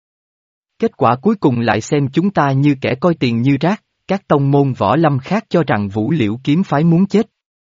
Kết quả cuối cùng lại xem chúng ta như kẻ coi tiền như rác, các tông môn võ lâm khác cho rằng Vũ Liễu kiếm phái muốn chết.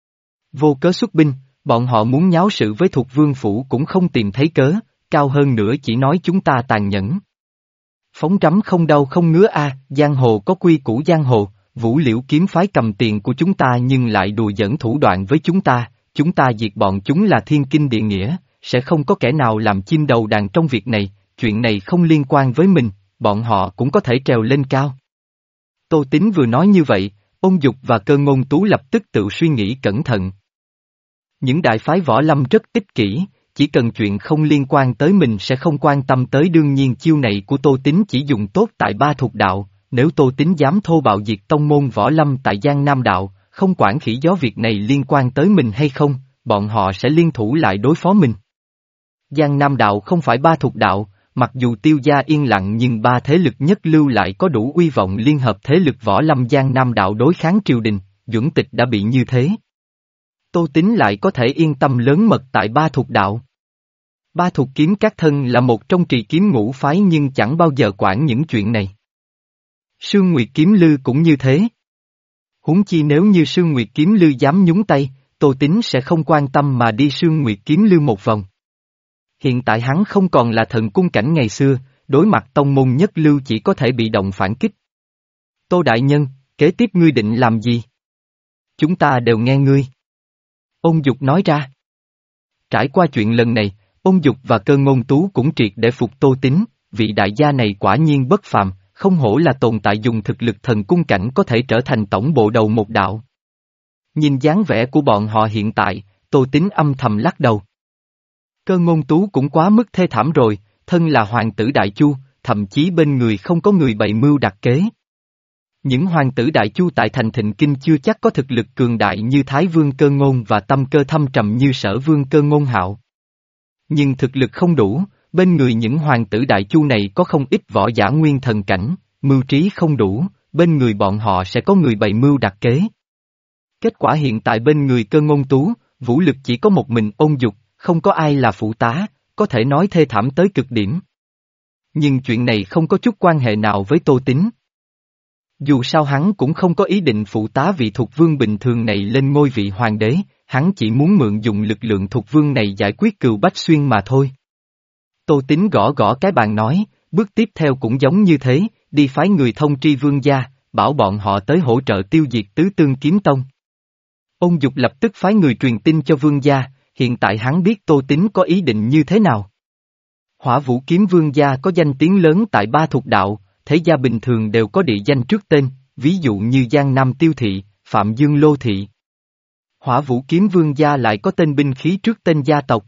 Vô cớ xuất binh, bọn họ muốn nháo sự với Thục Vương Phủ cũng không tìm thấy cớ, cao hơn nữa chỉ nói chúng ta tàn nhẫn. Phóng trắm không đau không ngứa a, giang hồ có quy củ giang hồ, Vũ Liễu kiếm phái cầm tiền của chúng ta nhưng lại đùa giỡn thủ đoạn với chúng ta, chúng ta diệt bọn chúng là thiên kinh địa nghĩa, sẽ không có kẻ nào làm chim đầu đàn trong việc này, chuyện này không liên quan với mình, bọn họ cũng có thể trèo lên cao. Tô Tín vừa nói như vậy, Ôn Dục và Cơ Ngôn Tú lập tức tự suy nghĩ cẩn thận. Những đại phái võ lâm rất ích kỷ, chỉ cần chuyện không liên quan tới mình sẽ không quan tâm tới, đương nhiên chiêu này của Tô Tín chỉ dùng tốt tại ba thuộc đạo, nếu Tô Tín dám thô bạo diệt tông môn võ lâm tại Giang Nam đạo, không quản khỉ gió việc này liên quan tới mình hay không, bọn họ sẽ liên thủ lại đối phó mình. Giang Nam đạo không phải ba thuộc đạo, mặc dù Tiêu gia yên lặng nhưng ba thế lực nhất lưu lại có đủ uy vọng liên hợp thế lực võ lâm Giang Nam đạo đối kháng triều đình, Duẩn Tịch đã bị như thế. Tô Tín lại có thể yên tâm lớn mật tại ba thuộc đạo. Ba thuộc kiếm các thân là một trong trì kiếm ngũ phái nhưng chẳng bao giờ quản những chuyện này. Sương Nguyệt Kiếm Lư cũng như thế. Huống chi nếu như Sương Nguyệt Kiếm Lư dám nhúng tay, Tô Tín sẽ không quan tâm mà đi Sương Nguyệt Kiếm Lư một vòng. Hiện tại hắn không còn là thần cung cảnh ngày xưa, đối mặt tông môn nhất lưu chỉ có thể bị động phản kích. Tô Đại Nhân, kế tiếp ngươi định làm gì? Chúng ta đều nghe ngươi. Ôn Dục nói ra. Trải qua chuyện lần này, Ôn Dục và Cơ Ngôn Tú cũng triệt để phục Tô Tín, vị đại gia này quả nhiên bất phàm, không hổ là tồn tại dùng thực lực thần cung cảnh có thể trở thành tổng bộ đầu một đạo. Nhìn dáng vẻ của bọn họ hiện tại, Tô Tín âm thầm lắc đầu. Cơ Ngôn Tú cũng quá mức thê thảm rồi, thân là hoàng tử Đại Chu, thậm chí bên người không có người bày mưu đặt kế. Những hoàng tử Đại Chu tại thành Thịnh Kinh chưa chắc có thực lực cường đại như Thái Vương Cơ Ngôn và tâm cơ thâm trầm như Sở Vương Cơ Ngôn Hạo. Nhưng thực lực không đủ, bên người những hoàng tử Đại Chu này có không ít võ giả nguyên thần cảnh, mưu trí không đủ, bên người bọn họ sẽ có người bày mưu đặt kế. Kết quả hiện tại bên người Cơ Ngôn Tú, vũ lực chỉ có một mình Ôn Dục, không có ai là phụ tá, có thể nói thê thảm tới cực điểm. Nhưng chuyện này không có chút quan hệ nào với Tô Tín. Dù sao hắn cũng không có ý định phụ tá vị Thục Vương bình thường này lên ngôi vị hoàng đế, hắn chỉ muốn mượn dùng lực lượng Thục Vương này giải quyết Cừu Bách Xuyên mà thôi. Tô Tín gõ gõ cái bàn nói, bước tiếp theo cũng giống như thế, đi phái người thông tri Vương gia, bảo bọn họ tới hỗ trợ tiêu diệt Tứ Tương Kiếm Tông. Ôn Dục lập tức phái người truyền tin cho Vương gia, hiện tại hắn biết Tô Tín có ý định như thế nào. Hỏa Vũ Kiếm Vương gia có danh tiếng lớn tại ba thuộc đạo, thế gia bình thường đều có địa danh trước tên, ví dụ như Giang Nam Tiêu Thị, Phạm Dương Lô Thị. Hỏa Vũ Kiếm Vương gia lại có tên binh khí trước tên gia tộc.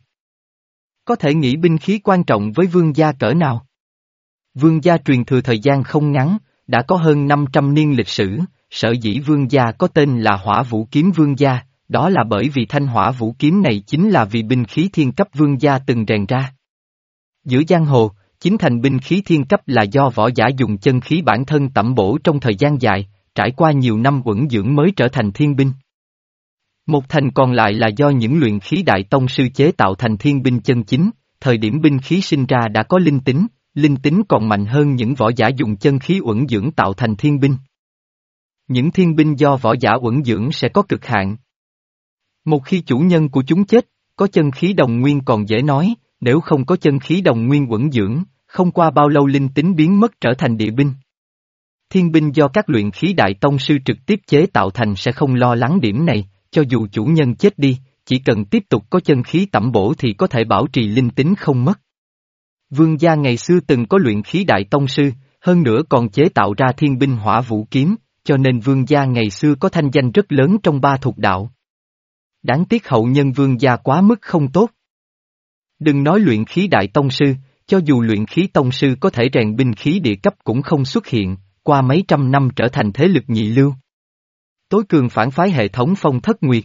Có thể nghĩ binh khí quan trọng với vương gia cỡ nào. Vương gia truyền thừa thời gian không ngắn, đã có hơn năm trăm niên lịch sử, sở dĩ vương gia có tên là Hỏa Vũ Kiếm Vương gia, đó là bởi vì thanh hỏa vũ kiếm này chính là vì binh khí thiên cấp vương gia từng rèn ra. Giữa giang hồ, chính thành binh khí thiên cấp là do võ giả dùng chân khí bản thân tẩm bổ trong thời gian dài, trải qua nhiều năm uẩn dưỡng mới trở thành thiên binh. Một thành còn lại là do những luyện khí đại tông sư chế tạo thành thiên binh chân chính, thời điểm binh khí sinh ra đã có linh tính, linh tính còn mạnh hơn những võ giả dùng chân khí uẩn dưỡng tạo thành thiên binh. Những thiên binh do võ giả uẩn dưỡng sẽ có cực hạn. Một khi chủ nhân của chúng chết, có chân khí đồng nguyên còn dễ nói, nếu không có chân khí đồng nguyên uẩn dưỡng, không qua bao lâu linh tính biến mất trở thành địa binh. Thiên binh do các luyện khí đại tông sư trực tiếp chế tạo thành sẽ không lo lắng điểm này, cho dù chủ nhân chết đi, chỉ cần tiếp tục có chân khí tẩm bổ thì có thể bảo trì linh tính không mất. Vương gia ngày xưa từng có luyện khí đại tông sư, hơn nữa còn chế tạo ra thiên binh hỏa vũ kiếm, cho nên vương gia ngày xưa có thanh danh rất lớn trong ba thuộc đạo. Đáng tiếc hậu nhân vương gia quá mức không tốt. Đừng nói luyện khí đại tông sư, cho dù luyện khí tông sư có thể rèn binh khí địa cấp cũng không xuất hiện, qua mấy trăm năm trở thành thế lực nhị lưu. Tối cường phản phái hệ thống Phong Thất Nguyệt.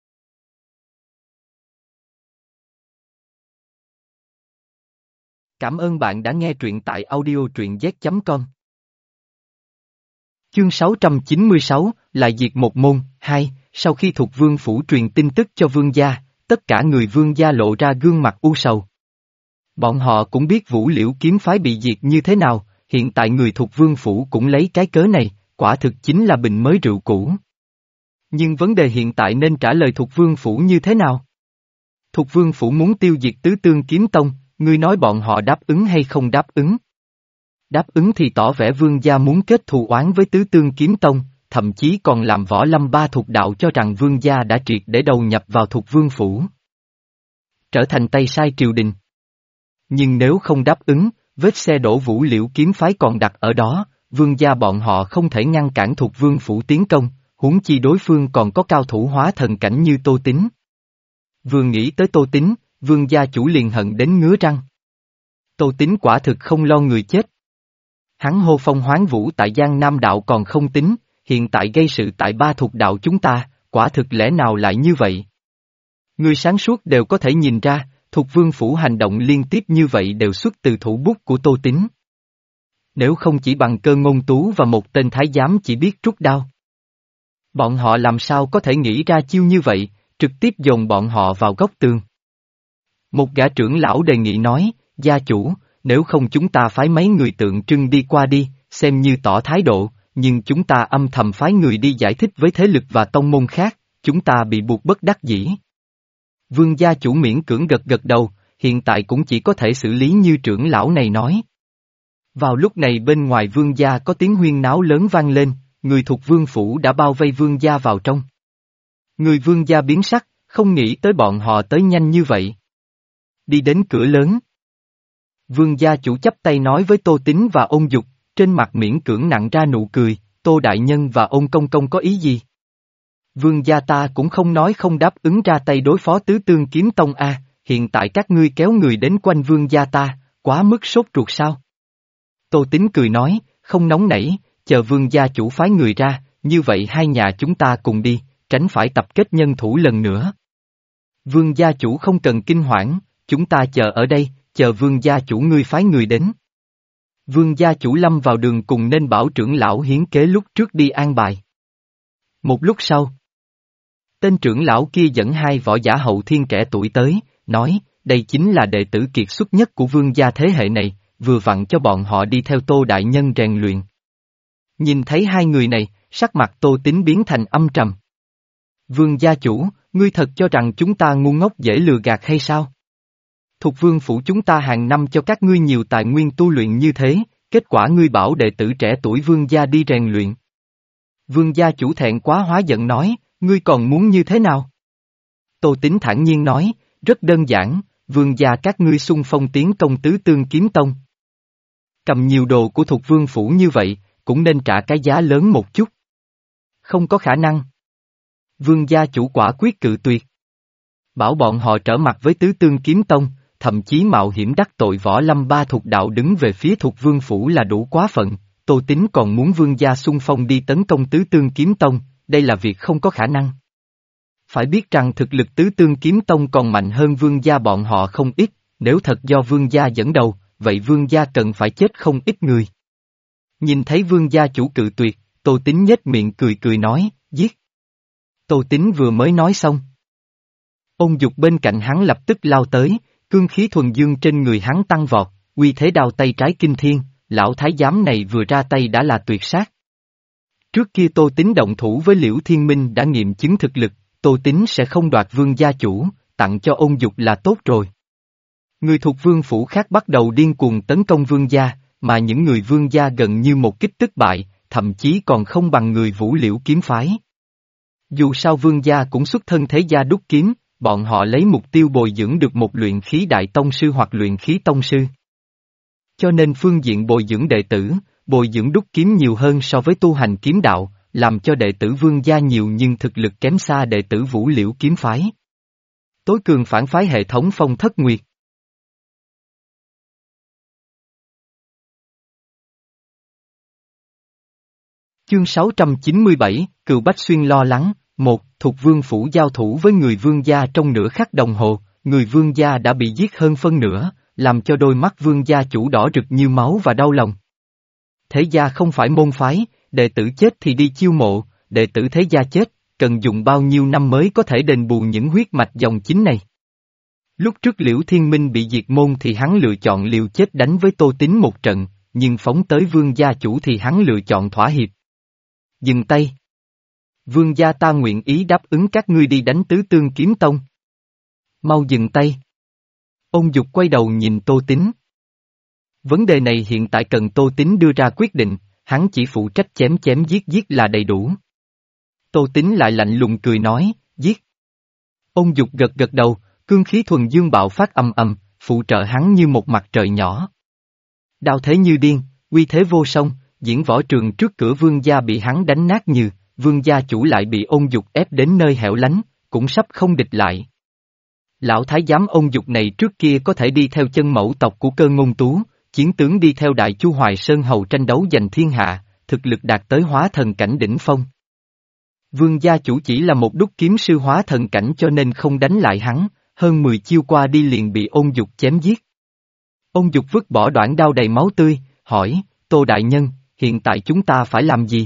Cảm ơn bạn đã nghe truyện tại audio truyện z chấm com. Chương sáu trăm chín mươi sáu, lại diệt một môn, hai, sau khi Thục Vương phủ truyền tin tức cho vương gia, tất cả người vương gia lộ ra gương mặt u sầu. Bọn họ cũng biết Vũ Liễu kiếm phái bị diệt như thế nào, hiện tại người Thục Vương phủ cũng lấy cái cớ này, quả thực chính là bình mới rượu cũ. Nhưng vấn đề hiện tại nên trả lời Thục Vương phủ như thế nào? Thục Vương phủ muốn tiêu diệt Tứ Tương Kiếm Tông, ngươi nói bọn họ đáp ứng hay không đáp ứng? Đáp ứng thì tỏ vẻ vương gia muốn kết thù oán với Tứ Tương Kiếm Tông, thậm chí còn làm Võ Lâm ba thuộc đạo cho rằng vương gia đã triệt để đầu nhập vào Thục Vương phủ, trở thành tay sai triều đình. Nhưng nếu không đáp ứng, vết xe đổ Vũ Liễu kiếm phái còn đặt ở đó, vương gia bọn họ không thể ngăn cản Thục Vương phủ tiến công, huống chi đối phương còn có cao thủ hóa thần cảnh như Tô Tín. Vừa nghĩ tới Tô Tín, vương gia chủ liền hận đến ngứa răng. Tô Tín quả thực không lo người chết. Hắn hô phong hoán vũ tại Giang Nam đạo còn không tính, hiện tại gây sự tại ba thuộc đạo chúng ta, quả thực lẽ nào lại như vậy? Người sáng suốt đều có thể nhìn ra, Thục Vương phủ hành động liên tiếp như vậy đều xuất từ thủ bút của Tô Tín. Nếu không chỉ bằng Cơ Ngôn Tú và một tên thái giám chỉ biết rút đao, bọn họ làm sao có thể nghĩ ra chiêu như vậy, trực tiếp dồn bọn họ vào góc tường. Một gã trưởng lão đề nghị nói, gia chủ, nếu không chúng ta phái mấy người tượng trưng đi qua đi, xem như tỏ thái độ, nhưng chúng ta âm thầm phái người đi giải thích với thế lực và tông môn khác, chúng ta bị buộc bất đắc dĩ. Vương gia chủ miễn cưỡng gật gật đầu, hiện tại cũng chỉ có thể xử lý như trưởng lão này nói. Vào lúc này bên ngoài vương gia có tiếng huyên náo lớn vang lên, người thuộc vương phủ đã bao vây vương gia vào trong. Người vương gia biến sắc, không nghĩ tới bọn họ tới nhanh như vậy. Đi đến cửa lớn. Vương gia chủ chắp tay nói với Tô Tín và Ôn Dục, trên mặt miễn cưỡng nặn ra nụ cười, Tô Đại Nhân và Ôn Công Công có ý gì? Vương gia ta cũng không nói không đáp ứng ra tay đối phó Tứ Tương Kiếm Tông a, hiện tại các ngươi kéo người đến quanh vương gia ta, quá mức sốt ruột sao? Tô Tín cười nói, không nóng nảy, chờ vương gia chủ phái người ra, như vậy hai nhà chúng ta cùng đi, tránh phải tập kết nhân thủ lần nữa. Vương gia chủ không cần kinh hoảng, chúng ta chờ ở đây, chờ vương gia chủ ngươi phái người đến. Vương gia chủ lâm vào đường cùng nên bảo trưởng lão hiến kế lúc trước đi an bài. Một lúc sau, tên trưởng lão kia dẫn hai võ giả hậu thiên trẻ tuổi tới, nói, đây chính là đệ tử kiệt xuất nhất của vương gia thế hệ này, vừa vặn cho bọn họ đi theo Tô Đại Nhân rèn luyện. Nhìn thấy hai người này, sắc mặt Tô Tín biến thành âm trầm. Vương gia chủ, ngươi thật cho rằng chúng ta ngu ngốc dễ lừa gạt hay sao? Thục vương phủ chúng ta hàng năm cho các ngươi nhiều tài nguyên tu luyện như thế, kết quả ngươi bảo đệ tử trẻ tuổi vương gia đi rèn luyện. Vương gia chủ thẹn quá hóa giận nói, ngươi còn muốn như thế nào? Tô Tín thản nhiên nói, rất đơn giản, vương gia các ngươi xung phong tiến công tứ tương kiếm tông. Cầm nhiều đồ của thục vương phủ như vậy, cũng nên trả cái giá lớn một chút. Không có khả năng. Vương gia chủ quả quyết cự tuyệt. Bảo bọn họ trở mặt với tứ tương kiếm tông, thậm chí mạo hiểm đắc tội võ lâm ba thục đạo đứng về phía thục vương phủ là đủ quá phận. Tô Tín còn muốn vương gia xung phong đi tấn công tứ tương kiếm tông, đây là việc không có khả năng. Phải biết rằng thực lực tứ tương kiếm tông còn mạnh hơn vương gia bọn họ không ít, nếu thật do vương gia dẫn đầu, vậy vương gia cần phải chết không ít người. Nhìn thấy vương gia chủ cự tuyệt, Tô Tín nhếch miệng cười cười nói, giết. Tô Tín vừa mới nói xong. Ôn Dục bên cạnh hắn lập tức lao tới, cương khí thuần dương trên người hắn tăng vọt, uy thế đao tay trái kinh thiên, lão thái giám này vừa ra tay đã là tuyệt sát. Trước kia Tô Tín động thủ với Liễu Thiên Minh đã nghiệm chứng thực lực, Tô Tín sẽ không đoạt vương gia chủ, tặng cho Ôn Dục là tốt rồi. Người thuộc vương phủ khác bắt đầu điên cuồng tấn công vương gia, mà những người vương gia gần như một kích tức bại, thậm chí còn không bằng người Vũ Liễu kiếm phái. Dù sao vương gia cũng xuất thân thế gia đúc kiếm, bọn họ lấy mục tiêu bồi dưỡng được một luyện khí đại tông sư hoặc luyện khí tông sư. Cho nên phương diện bồi dưỡng đệ tử, bồi dưỡng đúc kiếm nhiều hơn so với tu hành kiếm đạo, làm cho đệ tử vương gia nhiều nhưng thực lực kém xa đệ tử Vũ Liễu kiếm phái. Tối cường phản phái hệ thống Phong Thất Nguyệt. Chương sáu trăm chín mươi bảy, Cừu Bách Xuyên lo lắng, một, Thục vương phủ giao thủ với người vương gia trong nửa khắc đồng hồ, người vương gia đã bị giết hơn phân nửa, làm cho đôi mắt vương gia chủ đỏ rực như máu và đau lòng. Thế gia không phải môn phái, đệ tử chết thì đi chiêu mộ, đệ tử thế gia chết, cần dùng bao nhiêu năm mới có thể đền bù những huyết mạch dòng chính này. Lúc trước Liễu Thiên Minh bị diệt môn thì hắn lựa chọn liều chết đánh với Tô Tín một trận, nhưng phóng tới vương gia chủ thì hắn lựa chọn thỏa hiệp. Dừng tay. Vương gia ta nguyện ý đáp ứng các ngươi đi đánh tứ tương kiếm tông. Mau dừng tay. Ôn Dục quay đầu nhìn Tô Tín. Vấn đề này hiện tại cần Tô Tín đưa ra quyết định, hắn chỉ phụ trách chém chém giết giết là đầy đủ. Tô Tín lại lạnh lùng cười nói, giết. Ôn Dục gật gật đầu, cương khí thuần dương bạo phát ầm ầm, phụ trợ hắn như một mặt trời nhỏ. Đao thế như điên, uy thế vô song, diễn võ trường trước cửa vương gia bị hắn đánh nát như, vương gia chủ lại bị Ôn Dục ép đến nơi hẻo lánh, cũng sắp không địch lại. Lão thái giám Ôn Dục này trước kia có thể đi theo chân mẫu tộc của Cơ Ngôn Tú, chiến tướng đi theo Đại Chu Hoài Sơn hầu tranh đấu giành thiên hạ, thực lực đạt tới hóa thần cảnh đỉnh phong. Vương gia chủ chỉ là một đúc kiếm sư hóa thần cảnh cho nên không đánh lại hắn, hơn mười chiêu qua đi liền bị Ôn Dục chém giết. Ôn Dục vứt bỏ đoạn đao đầy máu tươi, hỏi, Tô Đại Nhân, hiện tại chúng ta phải làm gì?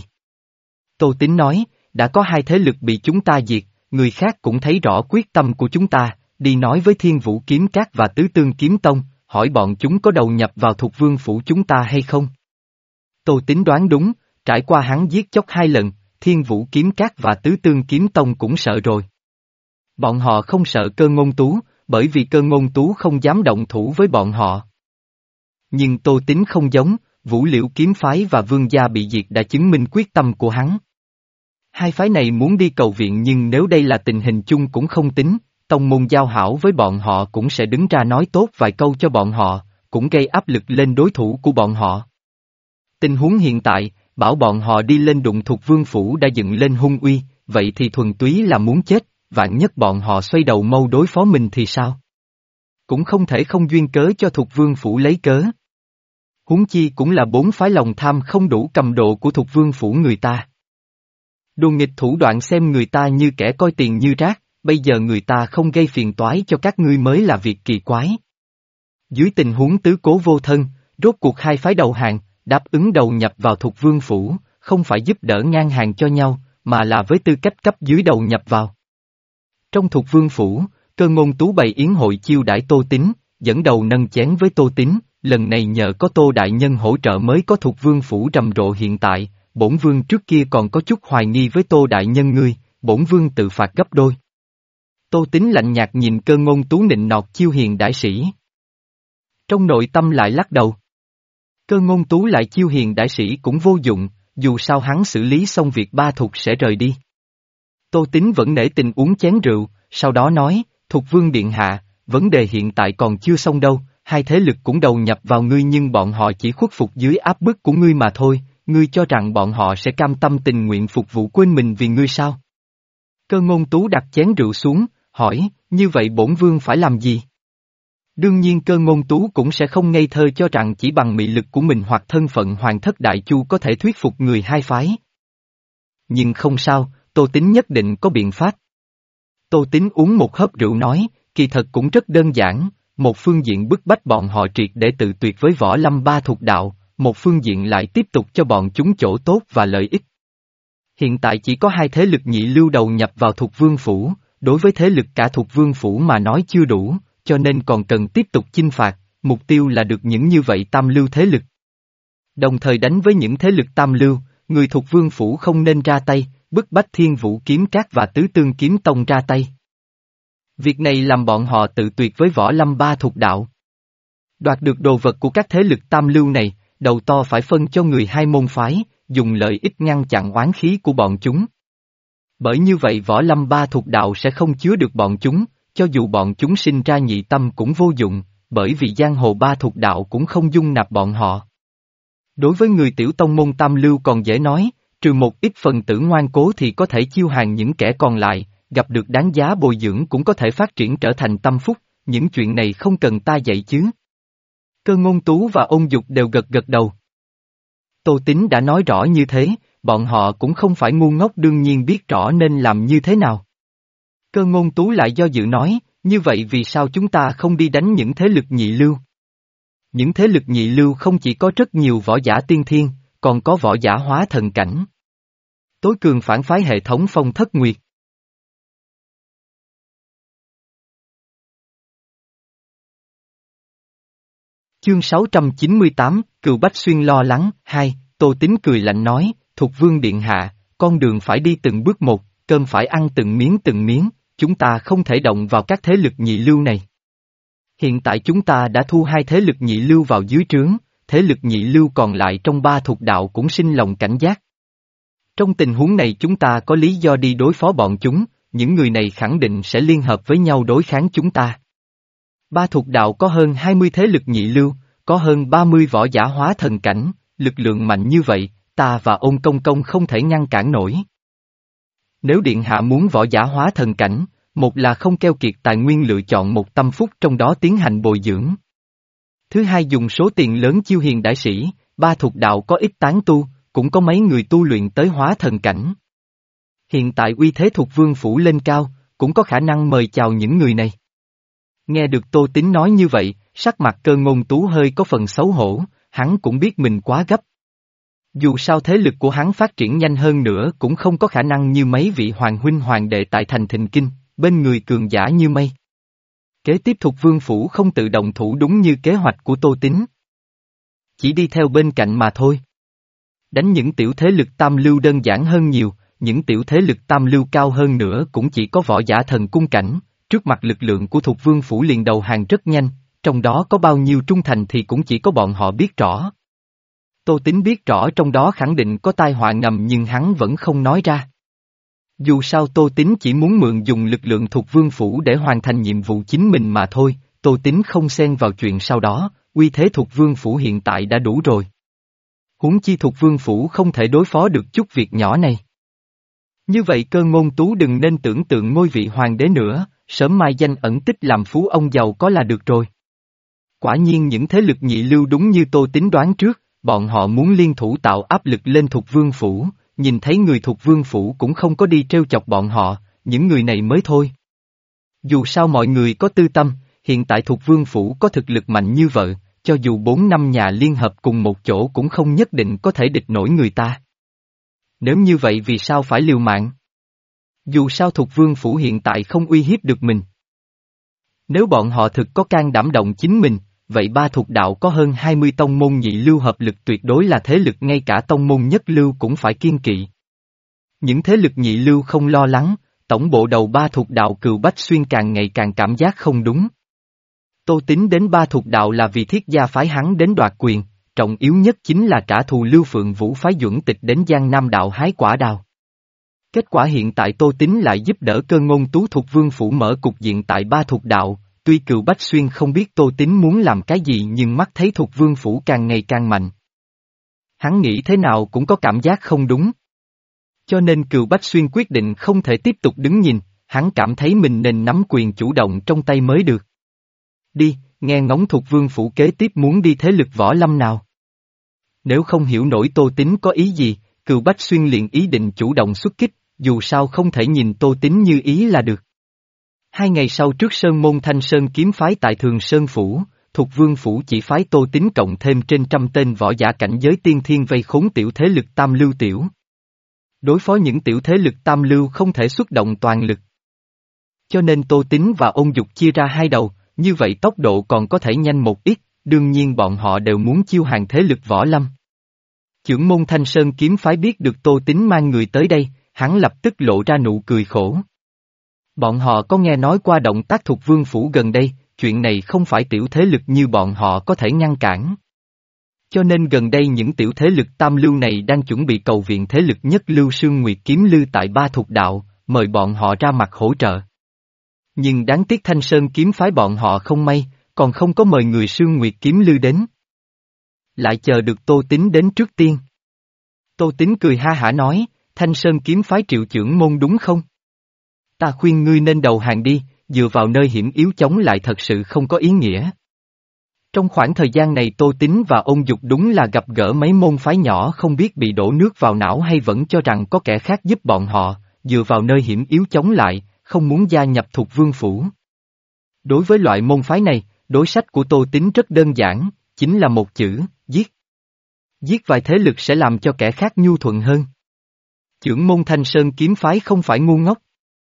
Tô Tín nói, đã có hai thế lực bị chúng ta diệt, người khác cũng thấy rõ quyết tâm của chúng ta, đi nói với Thiên Vũ Kiếm Các và Tứ Tương Kiếm Tông, hỏi bọn chúng có đầu nhập vào Thục Vương phủ chúng ta hay không? Tô Tín đoán đúng, trải qua hắn giết chóc hai lần, Thiên Vũ Kiếm Các và Tứ Tương Kiếm Tông cũng sợ rồi. Bọn họ không sợ Cơ Ngôn Tú, bởi vì Cơ Ngôn Tú không dám động thủ với bọn họ. Nhưng Tô Tín không giống, Vũ Liễu kiếm phái và vương gia bị diệt đã chứng minh quyết tâm của hắn. Hai phái này muốn đi cầu viện nhưng nếu đây là tình hình chung cũng không tính, tông môn giao hảo với bọn họ cũng sẽ đứng ra nói tốt vài câu cho bọn họ, cũng gây áp lực lên đối thủ của bọn họ. Tình huống hiện tại, bảo bọn họ đi lên đụng Thục Vương phủ đã dựng lên hung uy, vậy thì thuần túy là muốn chết, vạn nhất bọn họ xoay đầu mâu đối phó mình thì sao? Cũng không thể không duyên cớ cho Thục Vương phủ lấy cớ. Huống chi cũng là bốn phái lòng tham không đủ cầm độ của Thục Vương phủ người ta. Đồ nghịch thủ đoạn xem người ta như kẻ coi tiền như rác, bây giờ người ta không gây phiền toái cho các ngươi mới là việc kỳ quái. Dưới tình huống tứ cố vô thân, rốt cuộc hai phái đầu hàng, đáp ứng đầu nhập vào Thục Vương phủ, không phải giúp đỡ ngang hàng cho nhau, mà là với tư cách cấp dưới đầu nhập vào. Trong Thục Vương phủ, Cơ Ngôn Tú bày yến hội chiêu đãi Tô Tín, dẫn đầu nâng chén với Tô Tín, lần này nhờ có Tô Đại Nhân hỗ trợ mới có Thục Vương Phủ rầm rộ hiện tại, bổn vương trước kia còn có chút hoài nghi với Tô Đại Nhân ngươi, bổn vương tự phạt gấp đôi. Tô Tín lạnh nhạt nhìn Cơ Ngôn Tú nịnh nọt chiêu hiền đại sĩ. Trong nội tâm lại lắc đầu. Cơ Ngôn Tú lại chiêu hiền đại sĩ cũng vô dụng, dù sao hắn xử lý xong việc ba Thục sẽ rời đi. Tô Tín vẫn nể tình uống chén rượu, sau đó nói, Thục Vương Điện Hạ, vấn đề hiện tại còn chưa xong đâu, hai thế lực cũng đầu nhập vào ngươi nhưng bọn họ chỉ khuất phục dưới áp bức của ngươi mà thôi, ngươi cho rằng bọn họ sẽ cam tâm tình nguyện phục vụ quên mình vì ngươi sao? Cơ Ngôn Tú đặt chén rượu xuống, hỏi, như vậy bổn vương phải làm gì? Đương nhiên Cơ Ngôn Tú cũng sẽ không ngây thơ cho rằng chỉ bằng mị lực của mình hoặc thân phận hoàng thất đại chu có thể thuyết phục người hai phái. Nhưng không sao, Tô Tín nhất định có biện pháp. Tô Tín uống một hớp rượu nói, kỳ thật cũng rất đơn giản, một phương diện bức bách bọn họ triệt để tự tuyệt với võ lâm ba thuộc đạo, một phương diện lại tiếp tục cho bọn chúng chỗ tốt và lợi ích. Hiện tại chỉ có hai thế lực nhị lưu đầu nhập vào Thục Vương Phủ, đối với thế lực cả Thục Vương Phủ mà nói chưa đủ, cho nên còn cần tiếp tục chinh phạt, mục tiêu là được những như vậy tam lưu thế lực. Đồng thời đánh với những thế lực tam lưu, người Thục Vương Phủ không nên ra tay, bức bách Thiên Vũ Kiếm Các và Tứ Tương Kiếm Tông ra tay. Việc này làm bọn họ tự tuyệt với võ lâm ba thuộc đạo. Đoạt được đồ vật của các thế lực tam lưu này, đầu to phải phân cho người hai môn phái, dùng lợi ích ngăn chặn oán khí của bọn chúng. Bởi như vậy võ lâm ba thuộc đạo sẽ không chứa được bọn chúng, cho dù bọn chúng sinh ra nhị tâm cũng vô dụng, bởi vì giang hồ ba thuộc đạo cũng không dung nạp bọn họ. Đối với người tiểu tông môn tam lưu còn dễ nói, trừ một ít phần tử ngoan cố thì có thể chiêu hàng những kẻ còn lại, gặp được đáng giá bồi dưỡng cũng có thể phát triển trở thành tâm phúc, những chuyện này không cần ta dạy chứ. Cơ Ngôn Tú và Ôn Dục đều gật gật đầu. Tô Tín đã nói rõ như thế, bọn họ cũng không phải ngu ngốc đương nhiên biết rõ nên làm như thế nào. Cơ Ngôn Tú lại do dự nói, như vậy vì sao chúng ta không đi đánh những thế lực nhị lưu? Những thế lực nhị lưu không chỉ có rất nhiều võ giả tiên thiên, còn có võ giả hóa thần cảnh. Tối cường phản phái hệ thống Phong Thất Nguyệt. Chương sáu trăm chín mươi tám, Cừu Bách Xuyên lo lắng, hai, Tô Tín cười lạnh nói, Thục Vương Điện Hạ, con đường phải đi từng bước một, cơm phải ăn từng miếng từng miếng, chúng ta không thể động vào các thế lực nhị lưu này. Hiện tại chúng ta đã thu hai thế lực nhị lưu vào dưới trướng, thế lực nhị lưu còn lại trong ba thuộc đạo cũng sinh lòng cảnh giác. Trong tình huống này chúng ta có lý do đi đối phó bọn chúng, những người này khẳng định sẽ liên hợp với nhau đối kháng chúng ta. Ba thuộc đạo có hơn hai mươi thế lực nhị lưu, có hơn ba mươi võ giả hóa thần cảnh, lực lượng mạnh như vậy, ta và Ôn Công Công không thể ngăn cản nổi. Nếu Điện Hạ muốn võ giả hóa thần cảnh, một là không keo kiệt tài nguyên lựa chọn một tâm phúc trong đó tiến hành bồi dưỡng. Thứ hai dùng số tiền lớn chiêu hiền đại sĩ, ba thuộc đạo có ít tán tu, cũng có mấy người tu luyện tới hóa thần cảnh. Hiện tại uy thế Thục Vương Phủ lên cao, cũng có khả năng mời chào những người này. Nghe được Tô Tín nói như vậy, sắc mặt Cơ Ngôn Tú hơi có phần xấu hổ, hắn cũng biết mình quá gấp. Dù sao thế lực của hắn phát triển nhanh hơn nữa cũng không có khả năng như mấy vị hoàng huynh hoàng đệ tại thành Thịnh Kinh, bên người cường giả như mây. Kế tiếp Thục Vương Phủ không tự động thủ đúng như kế hoạch của Tô Tín. Chỉ đi theo bên cạnh mà thôi. Đánh những tiểu thế lực tam lưu đơn giản hơn nhiều, những tiểu thế lực tam lưu cao hơn nữa cũng chỉ có võ giả thần cung cảnh, trước mặt lực lượng của Thục Vương Phủ liền đầu hàng rất nhanh, trong đó có bao nhiêu trung thành thì cũng chỉ có bọn họ biết rõ. Tô Tín biết rõ trong đó khẳng định có tai họa ngầm nhưng hắn vẫn không nói ra. Dù sao Tô Tín chỉ muốn mượn dùng lực lượng Thục Vương Phủ để hoàn thành nhiệm vụ chính mình mà thôi, Tô Tín không xen vào chuyện sau đó, uy thế Thục Vương Phủ hiện tại đã đủ rồi. Huống chi Thục Vương Phủ không thể đối phó được chút việc nhỏ này. Như vậy Cơ Ngôn Tú đừng nên tưởng tượng ngôi vị hoàng đế nữa, sớm mai danh ẩn tích làm phú ông giàu có là được rồi. Quả nhiên những thế lực nhị lưu đúng như Tô Tín đoán trước, bọn họ muốn liên thủ tạo áp lực lên Thục Vương Phủ, nhìn thấy người Thục Vương Phủ cũng không có đi trêu chọc bọn họ, những người này mới thôi. Dù sao mọi người có tư tâm, hiện tại Thục Vương Phủ có thực lực mạnh như vậy, cho dù bốn năm nhà liên hợp cùng một chỗ cũng không nhất định có thể địch nổi người ta. Nếu như vậy vì sao phải liều mạng? Dù sao Thục Vương Phủ hiện tại không uy hiếp được mình. Nếu bọn họ thực có can đảm động chính mình, vậy ba thuộc đạo có hơn hai mươi tông môn nhị lưu hợp lực tuyệt đối là thế lực ngay cả tông môn nhất lưu cũng phải kiêng kỵ. Những thế lực nhị lưu không lo lắng, tổng bộ đầu ba thuộc đạo Cừu Bách Xuyên càng ngày càng cảm giác không đúng. Tô Tín đến ba thuộc đạo là vì Thiết gia phái hắn đến đoạt quyền, trọng yếu nhất chính là trả thù Lưu Phượng Vũ phái Duẩn Tịch đến Giang Nam đạo hái quả đào. Kết quả hiện tại Tô Tín lại giúp đỡ Cơ Ngôn Tú thuộc Vương Phủ mở cục diện tại ba thuộc đạo, tuy Cừu Bách Xuyên không biết Tô Tín muốn làm cái gì nhưng mắt thấy thuộc Vương Phủ càng ngày càng mạnh. Hắn nghĩ thế nào cũng có cảm giác không đúng. Cho nên Cừu Bách Xuyên quyết định không thể tiếp tục đứng nhìn, hắn cảm thấy mình nên nắm quyền chủ động trong tay mới được. Đi, nghe ngóng thuộc Vương Phủ kế tiếp muốn đi thế lực võ lâm nào. Nếu không hiểu nổi Tô Tín có ý gì, Cừu Bách Xuyên liền ý định chủ động xuất kích, dù sao không thể nhìn Tô Tín như ý là được. Hai ngày sau trước Sơn Môn Thanh Sơn kiếm phái tại Thường Sơn Phủ, thuộc Vương Phủ chỉ phái Tô Tín cộng thêm trên trăm tên võ giả cảnh giới tiên thiên vây khốn tiểu thế lực tam lưu tiểu. Đối phó những tiểu thế lực tam lưu không thể xuất động toàn lực. Cho nên Tô Tín và Ôn Dục chia ra hai đầu, như vậy tốc độ còn có thể nhanh một ít, đương nhiên bọn họ đều muốn chiêu hàng thế lực võ lâm. Chưởng môn Thanh Sơn kiếm phái biết được Tô Tín mang người tới đây, hắn lập tức lộ ra nụ cười khổ. Bọn họ có nghe nói qua động tác thuộc Vương Phủ gần đây, chuyện này không phải tiểu thế lực như bọn họ có thể ngăn cản. Cho nên gần đây những tiểu thế lực tam lưu này đang chuẩn bị cầu viện thế lực nhất lưu Sương Nguyệt Kiếm Lư tại ba thuộc đạo, mời bọn họ ra mặt hỗ trợ. Nhưng đáng tiếc Thanh Sơn kiếm phái bọn họ không may, còn không có mời người Sương Nguyệt Kiếm Lư đến. Lại chờ được Tô Tín đến trước tiên. Tô Tín cười ha hả nói, Thanh Sơn kiếm phái Triệu trưởng môn đúng không? Ta khuyên ngươi nên đầu hàng đi, dựa vào nơi hiểm yếu chống lại thật sự không có ý nghĩa. Trong khoảng thời gian này Tô Tín và Ôn Dục đúng là gặp gỡ mấy môn phái nhỏ không biết bị đổ nước vào não hay vẫn cho rằng có kẻ khác giúp bọn họ, dựa vào nơi hiểm yếu chống lại, không muốn gia nhập thuộc Vương Phủ. Đối với loại môn phái này, đối sách của Tô Tín rất đơn giản, chính là một chữ, giết. Giết vài thế lực sẽ làm cho kẻ khác nhu thuận hơn. Chưởng môn Thanh Sơn kiếm phái không phải ngu ngốc.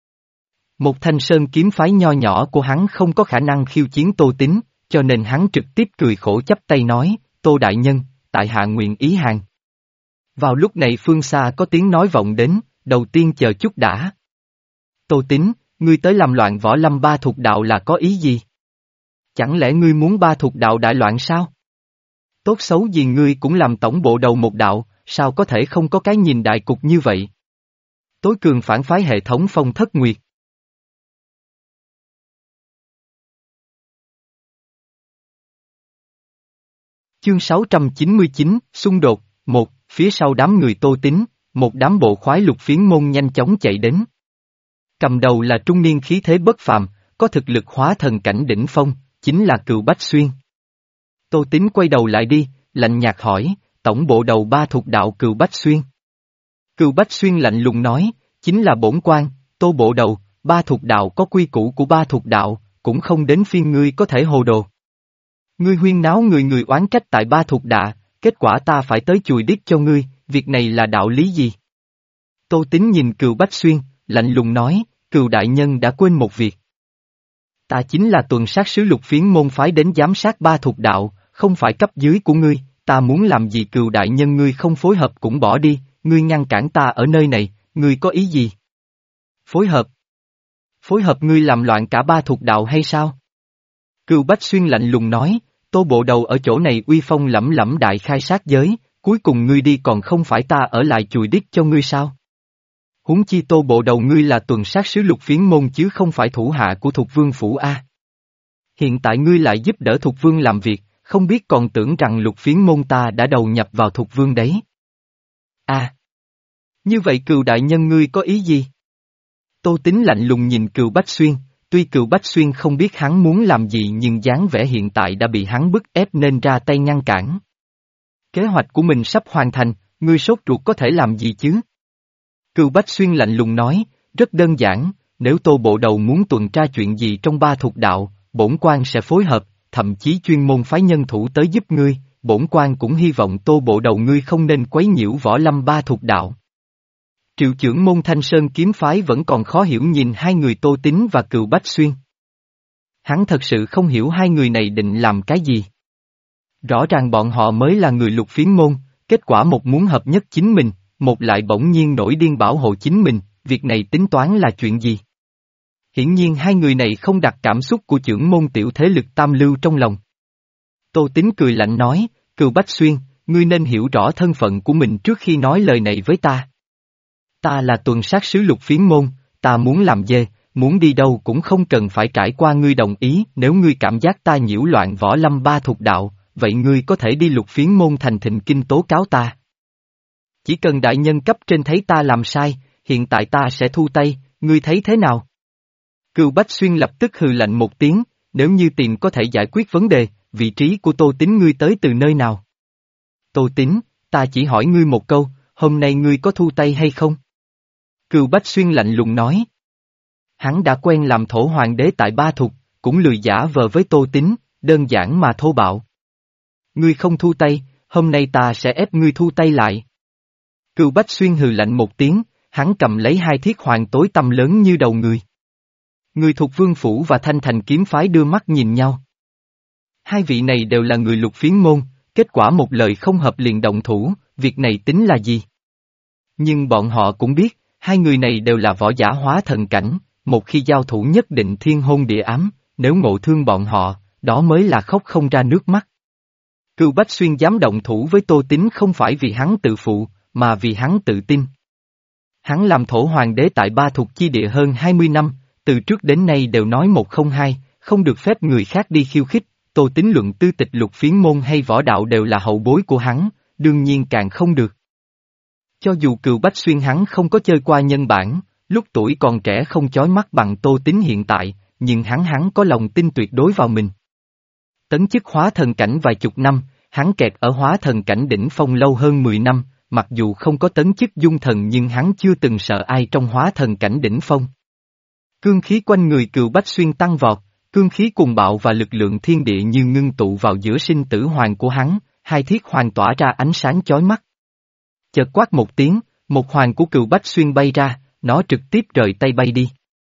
Một Thanh Sơn kiếm phái nho nhỏ của hắn không có khả năng khiêu chiến Tô Tín, cho nên hắn trực tiếp cười khổ chắp tay nói, Tô Đại Nhân, tại hạ nguyện ý hàng. Vào lúc này phương xa có tiếng nói vọng đến, đầu tiên chờ chút đã. Tô Tín, ngươi tới làm loạn võ lâm ba thuộc đạo là có ý gì? Chẳng lẽ ngươi muốn ba thuộc đạo đại loạn sao? Tốt xấu gì ngươi cũng làm tổng bộ đầu một đạo, sao có thể không có cái nhìn đại cục như vậy? Tối cường phản phái hệ thống Phong Thất Nguyệt. Chương sáu trăm chín mươi chín, xung đột, một, phía sau đám người Tô Tín, một đám bộ khoái lục phiến môn nhanh chóng chạy đến. Cầm đầu là trung niên khí thế bất phàm, có thực lực hóa thần cảnh đỉnh phong, chính là Cừu Bách Xuyên. Tô Tín quay đầu lại đi, lạnh nhạt hỏi, tổng bộ đầu ba thuộc đạo Cừu Bách Xuyên. Cừu Bách Xuyên lạnh lùng nói, chính là bổn quan, Tô bộ đầu, ba thuộc đạo có quy củ của ba thuộc đạo, cũng không đến phiên ngươi có thể hồ đồ. Ngươi huyên náo người người oán trách tại ba thuộc đạ, kết quả ta phải tới chùi đít cho ngươi, việc này là đạo lý gì? Tô Tín nhìn Cừu Bách Xuyên, lạnh lùng nói, Cừu đại nhân đã quên một việc. Ta chính là tuần sát sứ lục phiến môn phái đến giám sát ba thuộc đạo, không phải cấp dưới của ngươi, ta muốn làm gì Cừu đại nhân ngươi không phối hợp cũng bỏ đi, ngươi ngăn cản ta ở nơi này, ngươi có ý gì? Phối hợp? Phối hợp ngươi làm loạn cả ba thuộc đạo hay sao? Cừu Bách Xuyên lạnh lùng nói, Tô bộ đầu ở chỗ này uy phong lẫm lẫm đại khai sát giới, cuối cùng ngươi đi còn không phải ta ở lại chùi đít cho ngươi sao? Huống chi Tô bộ đầu ngươi là tuần sát sứ lục phiến môn chứ không phải thủ hạ của Thục Vương Phủ A. Hiện tại ngươi lại giúp đỡ Thục Vương làm việc, không biết còn tưởng rằng lục phiến môn ta đã đầu nhập vào Thục Vương đấy. A. Như vậy Cừu đại nhân ngươi có ý gì? Tô Tín lạnh lùng nhìn Cừu Bách Xuyên, tuy Cừu Bách Xuyên không biết hắn muốn làm gì nhưng dáng vẻ hiện tại đã bị hắn bức ép nên ra tay ngăn cản. Kế hoạch của mình sắp hoàn thành, ngươi sốt ruột có thể làm gì chứ? Cừu Bách Xuyên lạnh lùng nói, rất đơn giản, nếu Tô bộ đầu muốn tuần tra chuyện gì trong ba thuộc đạo, bổn quan sẽ phối hợp, thậm chí chuyên môn phái nhân thủ tới giúp ngươi, bổn quan cũng hy vọng Tô bộ đầu ngươi không nên quấy nhiễu võ lâm ba thuộc đạo. Triệu trưởng môn Thanh Sơn kiếm phái vẫn còn khó hiểu nhìn hai người Tô Tín và Cừu Bách Xuyên. Hắn thật sự không hiểu hai người này định làm cái gì. Rõ ràng bọn họ mới là người lục phiến môn, kết quả một muốn hợp nhất chính mình, một lại bỗng nhiên nổi điên bảo hộ chính mình, việc này tính toán là chuyện gì? Hiển nhiên hai người này không đặt cảm xúc của trưởng môn tiểu thế lực tam lưu trong lòng. Tô Tín cười lạnh nói, Cừu Bách Xuyên, ngươi nên hiểu rõ thân phận của mình trước khi nói lời này với ta. Ta là tuần sát sứ lục phiến môn, ta muốn làm dê, muốn đi đâu cũng không cần phải trải qua ngươi đồng ý, nếu ngươi cảm giác ta nhiễu loạn võ lâm ba thuộc đạo, vậy ngươi có thể đi lục phiến môn thành Thịnh Kinh tố cáo ta. Chỉ cần đại nhân cấp trên thấy ta làm sai, hiện tại ta sẽ thu tay, ngươi thấy thế nào? Cừu Bách Xuyên lập tức hừ lạnh một tiếng, nếu như tiền có thể giải quyết vấn đề, vị trí của Tô Tín ngươi tới từ nơi nào? Tô Tín, ta chỉ hỏi ngươi một câu, hôm nay ngươi có thu tay hay không? Cừu Bách Xuyên lạnh lùng nói. Hắn đã quen làm thổ hoàng đế tại Ba Thục, cũng lười giả vờ với Tô Tín, đơn giản mà thô bạo. Ngươi không thu tay, hôm nay ta sẽ ép ngươi thu tay lại. Cừu Bách Xuyên hừ lạnh một tiếng, hắn cầm lấy hai thiết hoàng tối tăm lớn như đầu người. Người thuộc Vương Phủ và Thanh Thành kiếm phái đưa mắt nhìn nhau. Hai vị này đều là người lục phiến môn, kết quả một lời không hợp liền động thủ, việc này tính là gì? Nhưng bọn họ cũng biết, hai người này đều là võ giả hóa thần cảnh, một khi giao thủ nhất định thiên hôn địa ám, nếu ngộ thương bọn họ, đó mới là khóc không ra nước mắt. Cừu Bách Xuyên dám động thủ với Tô Tín không phải vì hắn tự phụ, mà vì hắn tự tin. Hắn làm thổ hoàng đế tại Ba Thục chi địa hơn hai mươi năm, từ trước đến nay đều nói một không hai, không được phép người khác đi khiêu khích, Tô Tín luận tư tịch lục phiến môn hay võ đạo đều là hậu bối của hắn, đương nhiên càng không được. Cho dù Cừu Bách Xuyên hắn không có chơi qua nhân bản, lúc tuổi còn trẻ không chói mắt bằng Tô Tín hiện tại, nhưng hắn hắn có lòng tin tuyệt đối vào mình. Tấn chức hóa thần cảnh vài chục năm, hắn kẹt ở hóa thần cảnh đỉnh phong lâu hơn mười năm, mặc dù không có tấn chức dung thần nhưng hắn chưa từng sợ ai trong hóa thần cảnh đỉnh phong. Cương khí quanh người Cừu Bách Xuyên tăng vọt, cương khí cùng bạo và lực lượng thiên địa như ngưng tụ vào giữa sinh tử hoàng của hắn, hai thiết hoàng tỏa ra ánh sáng chói mắt. Chợt quát một tiếng, một hoàng của Cừu Bách Xuyên bay ra, nó trực tiếp rời tay bay đi.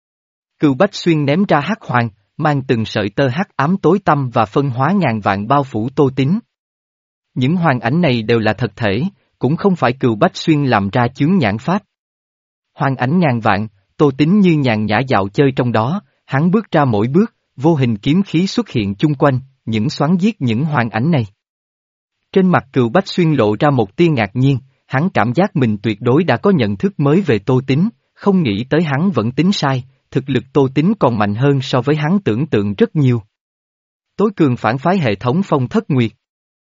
Cừu Bách Xuyên ném ra hắc hoàng, mang từng sợi tơ hắc ám tối tăm và phân hóa ngàn vạn bao phủ Tô Tín. Những hoàng ảnh này đều là thật thể, cũng không phải Cừu Bách Xuyên làm ra chướng nhãn pháp. Hoàng ảnh ngàn vạn, Tô Tín như nhàn nhã dạo chơi trong đó, hắn bước ra mỗi bước, vô hình kiếm khí xuất hiện chung quanh, những xoắn giết những hoàng ảnh này. Trên mặt Cừu Bách Xuyên lộ ra một tia ngạc nhiên, hắn cảm giác mình tuyệt đối đã có nhận thức mới về Tô Tín, không nghĩ tới hắn vẫn tính sai, thực lực Tô Tín còn mạnh hơn so với hắn tưởng tượng rất nhiều. Tối cường phản phái hệ thống Phong Thất Nguyệt.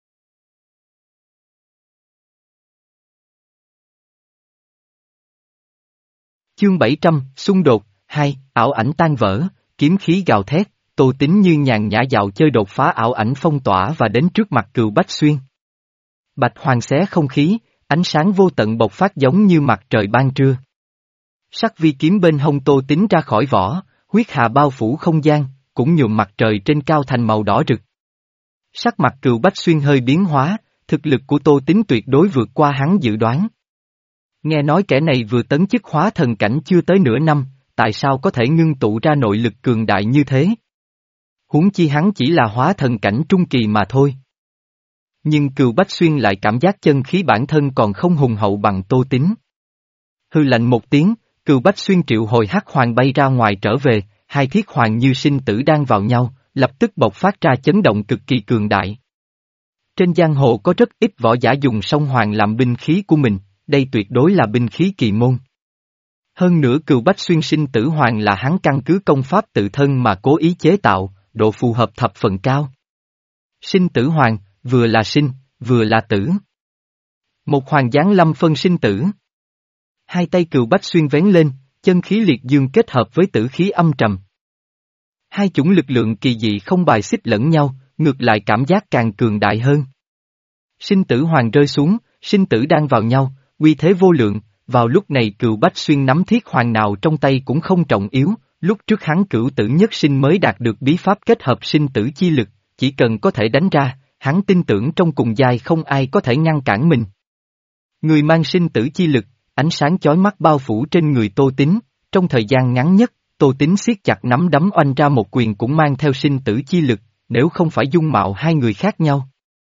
Chương bảy trăm, xung đột, hai, ảo ảnh tan vỡ, kiếm khí gào thét, Tô Tín như nhàn nhã dạo chơi đột phá ảo ảnh phong tỏa và đến trước mặt Cừu Bách Xuyên. Bạch hoàng xé không khí, ánh sáng vô tận bộc phát giống như mặt trời ban trưa. Sắc vi kiếm bên hông Tô Tín ra khỏi vỏ, huyết hà bao phủ không gian, cũng nhuộm mặt trời trên cao thành màu đỏ rực. Sắc mặt Cừu Bách Xuyên hơi biến hóa, thực lực của Tô Tín tuyệt đối vượt qua hắn dự đoán. Nghe nói kẻ này vừa tấn chức hóa thần cảnh chưa tới nửa năm, tại sao có thể ngưng tụ ra nội lực cường đại như thế? Huống chi hắn chỉ là hóa thần cảnh trung kỳ mà thôi. Nhưng Cừu Bách Xuyên lại cảm giác chân khí bản thân còn không hùng hậu bằng Tô Tín. Hư lạnh một tiếng, Cừu Bách Xuyên triệu hồi hắc hoàng bay ra ngoài trở về, hai thiết hoàng như sinh tử đang vào nhau, lập tức bộc phát ra chấn động cực kỳ cường đại. Trên giang hồ có rất ít võ giả dùng song hoàng làm binh khí của mình, đây tuyệt đối là binh khí kỳ môn. Hơn nữa Cừu Bách Xuyên sinh tử hoàng là hắn căn cứ công pháp tự thân mà cố ý chế tạo, độ phù hợp thập phần cao. Sinh tử hoàng, vừa là sinh, vừa là tử. Một hoàng giáng lâm phân sinh tử. Hai tay Cừu Bách Xuyên vén lên, chân khí liệt dương kết hợp với tử khí âm trầm. Hai chủng lực lượng kỳ dị không bài xích lẫn nhau, ngược lại cảm giác càng cường đại hơn. Sinh tử hoàng rơi xuống, sinh tử đang vào nhau, uy thế vô lượng, vào lúc này Cừu Bách Xuyên nắm thiết hoàng nào trong tay cũng không trọng yếu, lúc trước hắn cửu tử nhất sinh mới đạt được bí pháp kết hợp sinh tử chi lực, chỉ cần có thể đánh ra, hắn tin tưởng trong cùng giai không ai có thể ngăn cản mình. Người mang sinh tử chi lực, ánh sáng chói mắt bao phủ trên người Tô Tín, trong thời gian ngắn nhất, Tô Tín siết chặt nắm đấm oanh ra một quyền cũng mang theo sinh tử chi lực, nếu không phải dung mạo hai người khác nhau.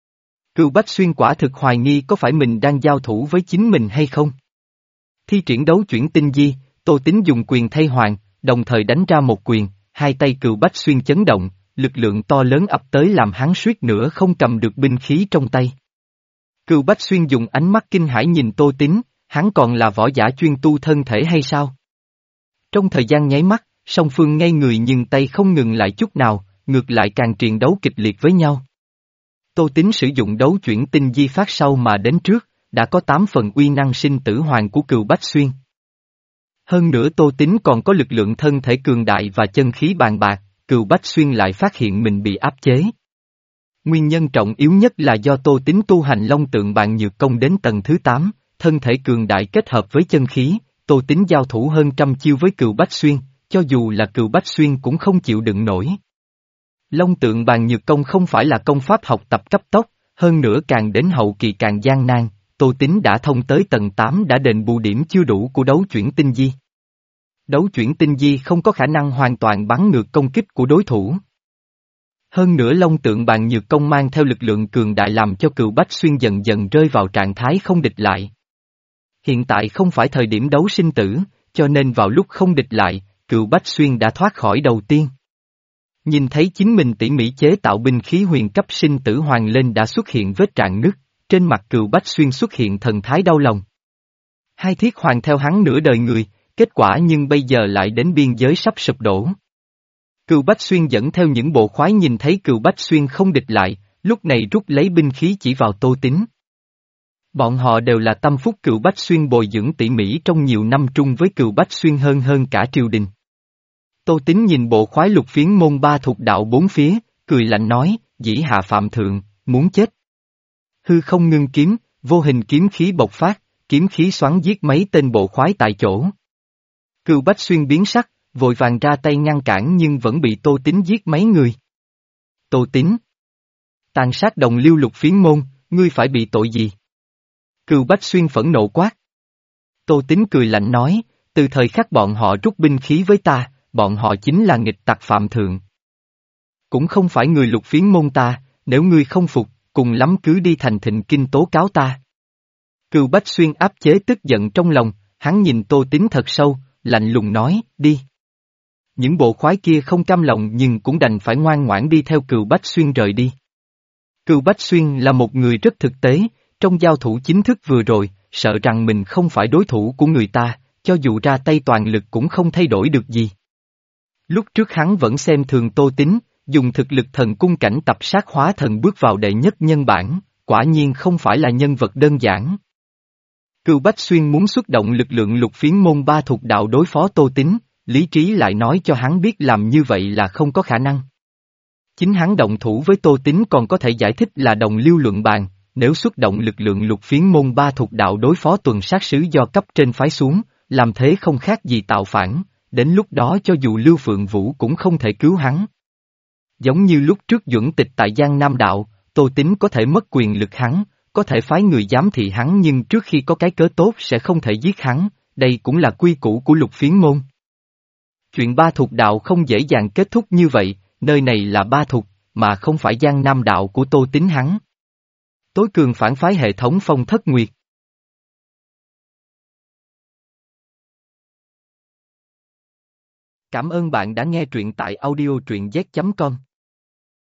Cừu Bách Xuyên quả thực hoài nghi có phải mình đang giao thủ với chính mình hay không. Thi triển đấu chuyển tinh di, Tô Tín dùng quyền thay hoàng, đồng thời đánh ra một quyền, hai tay Cừu Bách Xuyên chấn động, lực lượng to lớn ập tới làm hắn suýt nữa không cầm được binh khí trong tay. Cừu Bách Xuyên dùng ánh mắt kinh hãi nhìn Tô Tín, hắn còn là võ giả chuyên tu thân thể hay sao? Trong thời gian nháy mắt, song phương ngay người nhưng tay không ngừng lại chút nào, ngược lại càng triền đấu kịch liệt với nhau. Tô Tín sử dụng đấu chuyển tinh di phát sau mà đến trước, đã có tám phần uy năng sinh tử hoàng của Cừu Bách Xuyên. Hơn nữa Tô Tín còn có lực lượng thân thể cường đại và chân khí bàn bạc, Cừu Bách Xuyên lại phát hiện mình bị áp chế. Nguyên nhân trọng yếu nhất là do Tô Tín tu hành long tượng bàn nhược công đến tầng thứ tám, thân thể cường đại kết hợp với chân khí, Tô Tín giao thủ hơn trăm chiêu với Cừu Bách Xuyên, cho dù là Cừu Bách Xuyên cũng không chịu đựng nổi. Long tượng bàn nhược công không phải là công pháp học tập cấp tốc, hơn nữa càng đến hậu kỳ càng gian nan, Tô Tín đã thông tới tầng tám đã đền bù điểm chưa đủ của đấu chuyển tinh di. Đấu chuyển tinh di không có khả năng hoàn toàn bắn ngược công kích của đối thủ. Hơn nữa long tượng bàn nhược công mang theo lực lượng cường đại làm cho Cừu Bách Xuyên dần dần rơi vào trạng thái không địch lại. Hiện tại không phải thời điểm đấu sinh tử, cho nên vào lúc không địch lại, Cừu Bách Xuyên đã thoát khỏi đầu tiên. Nhìn thấy chính mình tỉ mỉ chế tạo binh khí huyền cấp sinh tử hoàng lên đã xuất hiện vết rạn nứt, trên mặt Cừu Bách Xuyên xuất hiện thần thái đau lòng. Hai thiết hoàng theo hắn nửa đời người, kết quả nhưng bây giờ lại đến biên giới sắp sụp đổ. Cừu Bách Xuyên dẫn theo những bộ khoái nhìn thấy Cừu Bách Xuyên không địch lại, lúc này rút lấy binh khí chỉ vào Tô Tín. Bọn họ đều là tâm phúc Cừu Bách Xuyên bồi dưỡng tỉ mỉ trong nhiều năm trung với Cừu Bách Xuyên hơn hơn cả triều đình. Tô Tín nhìn bộ khoái lục phiến môn ba thuộc đạo bốn phía, cười lạnh nói, dĩ hạ phạm thượng, muốn chết. Hư không ngưng kiếm, vô hình kiếm khí bộc phát, kiếm khí xoắn giết mấy tên bộ khoái tại chỗ. Cừu Bách Xuyên biến sắc, vội vàng ra tay ngăn cản nhưng vẫn bị Tô Tín giết mấy người. Tô Tín. Tàn sát đồng liêu lục phiến môn, ngươi phải bị tội gì? Cừu Bách Xuyên phẫn nộ quát. Tô Tín cười lạnh nói, từ thời khắc bọn họ rút binh khí với ta, bọn họ chính là nghịch tặc phạm thượng. Cũng không phải người lục phiến môn ta, nếu ngươi không phục, cùng lắm cứ đi thành Thịnh Kinh tố cáo ta. Cừu Bách Xuyên áp chế tức giận trong lòng, hắn nhìn Tô Tín thật sâu, lạnh lùng nói, đi. Những bộ khoái kia không cam lòng nhưng cũng đành phải ngoan ngoãn đi theo Cừu Bách Xuyên rời đi. Cừu Bách Xuyên là một người rất thực tế, trong giao thủ chính thức vừa rồi, sợ rằng mình không phải đối thủ của người ta, cho dù ra tay toàn lực cũng không thay đổi được gì. Lúc trước hắn vẫn xem thường Tô Tín, dùng thực lực thần cung cảnh tập sát hóa thần bước vào đệ nhất nhân bản, quả nhiên không phải là nhân vật đơn giản. Cừu Bách Xuyên muốn xuất động lực lượng lục phiến môn ba thuộc đạo đối phó Tô Tín, lý trí lại nói cho hắn biết làm như vậy là không có khả năng. Chính hắn động thủ với Tô Tín còn có thể giải thích là đồng liêu luận bàn, nếu xuất động lực lượng lục phiến môn ba thuộc đạo đối phó tuần sát sứ do cấp trên phái xuống, làm thế không khác gì tạo phản, đến lúc đó cho dù Lưu Phượng Vũ cũng không thể cứu hắn. Giống như lúc trước Duẩn Tịch tại Giang Nam Đạo, Tô Tín có thể mất quyền lực hắn, có thể phái người giám thị hắn nhưng trước khi có cái cớ tốt sẽ không thể giết hắn, đây cũng là quy củ của lục phiến môn. Chuyện ba thuộc đạo không dễ dàng kết thúc như vậy, nơi này là ba thuộc, mà không phải Giang Nam Đạo của Tô Tín hắn. Tối cường phản phái hệ thống Phong Thất Nguyệt. Cảm ơn bạn đã nghe truyện tại audio truyện z chấm com.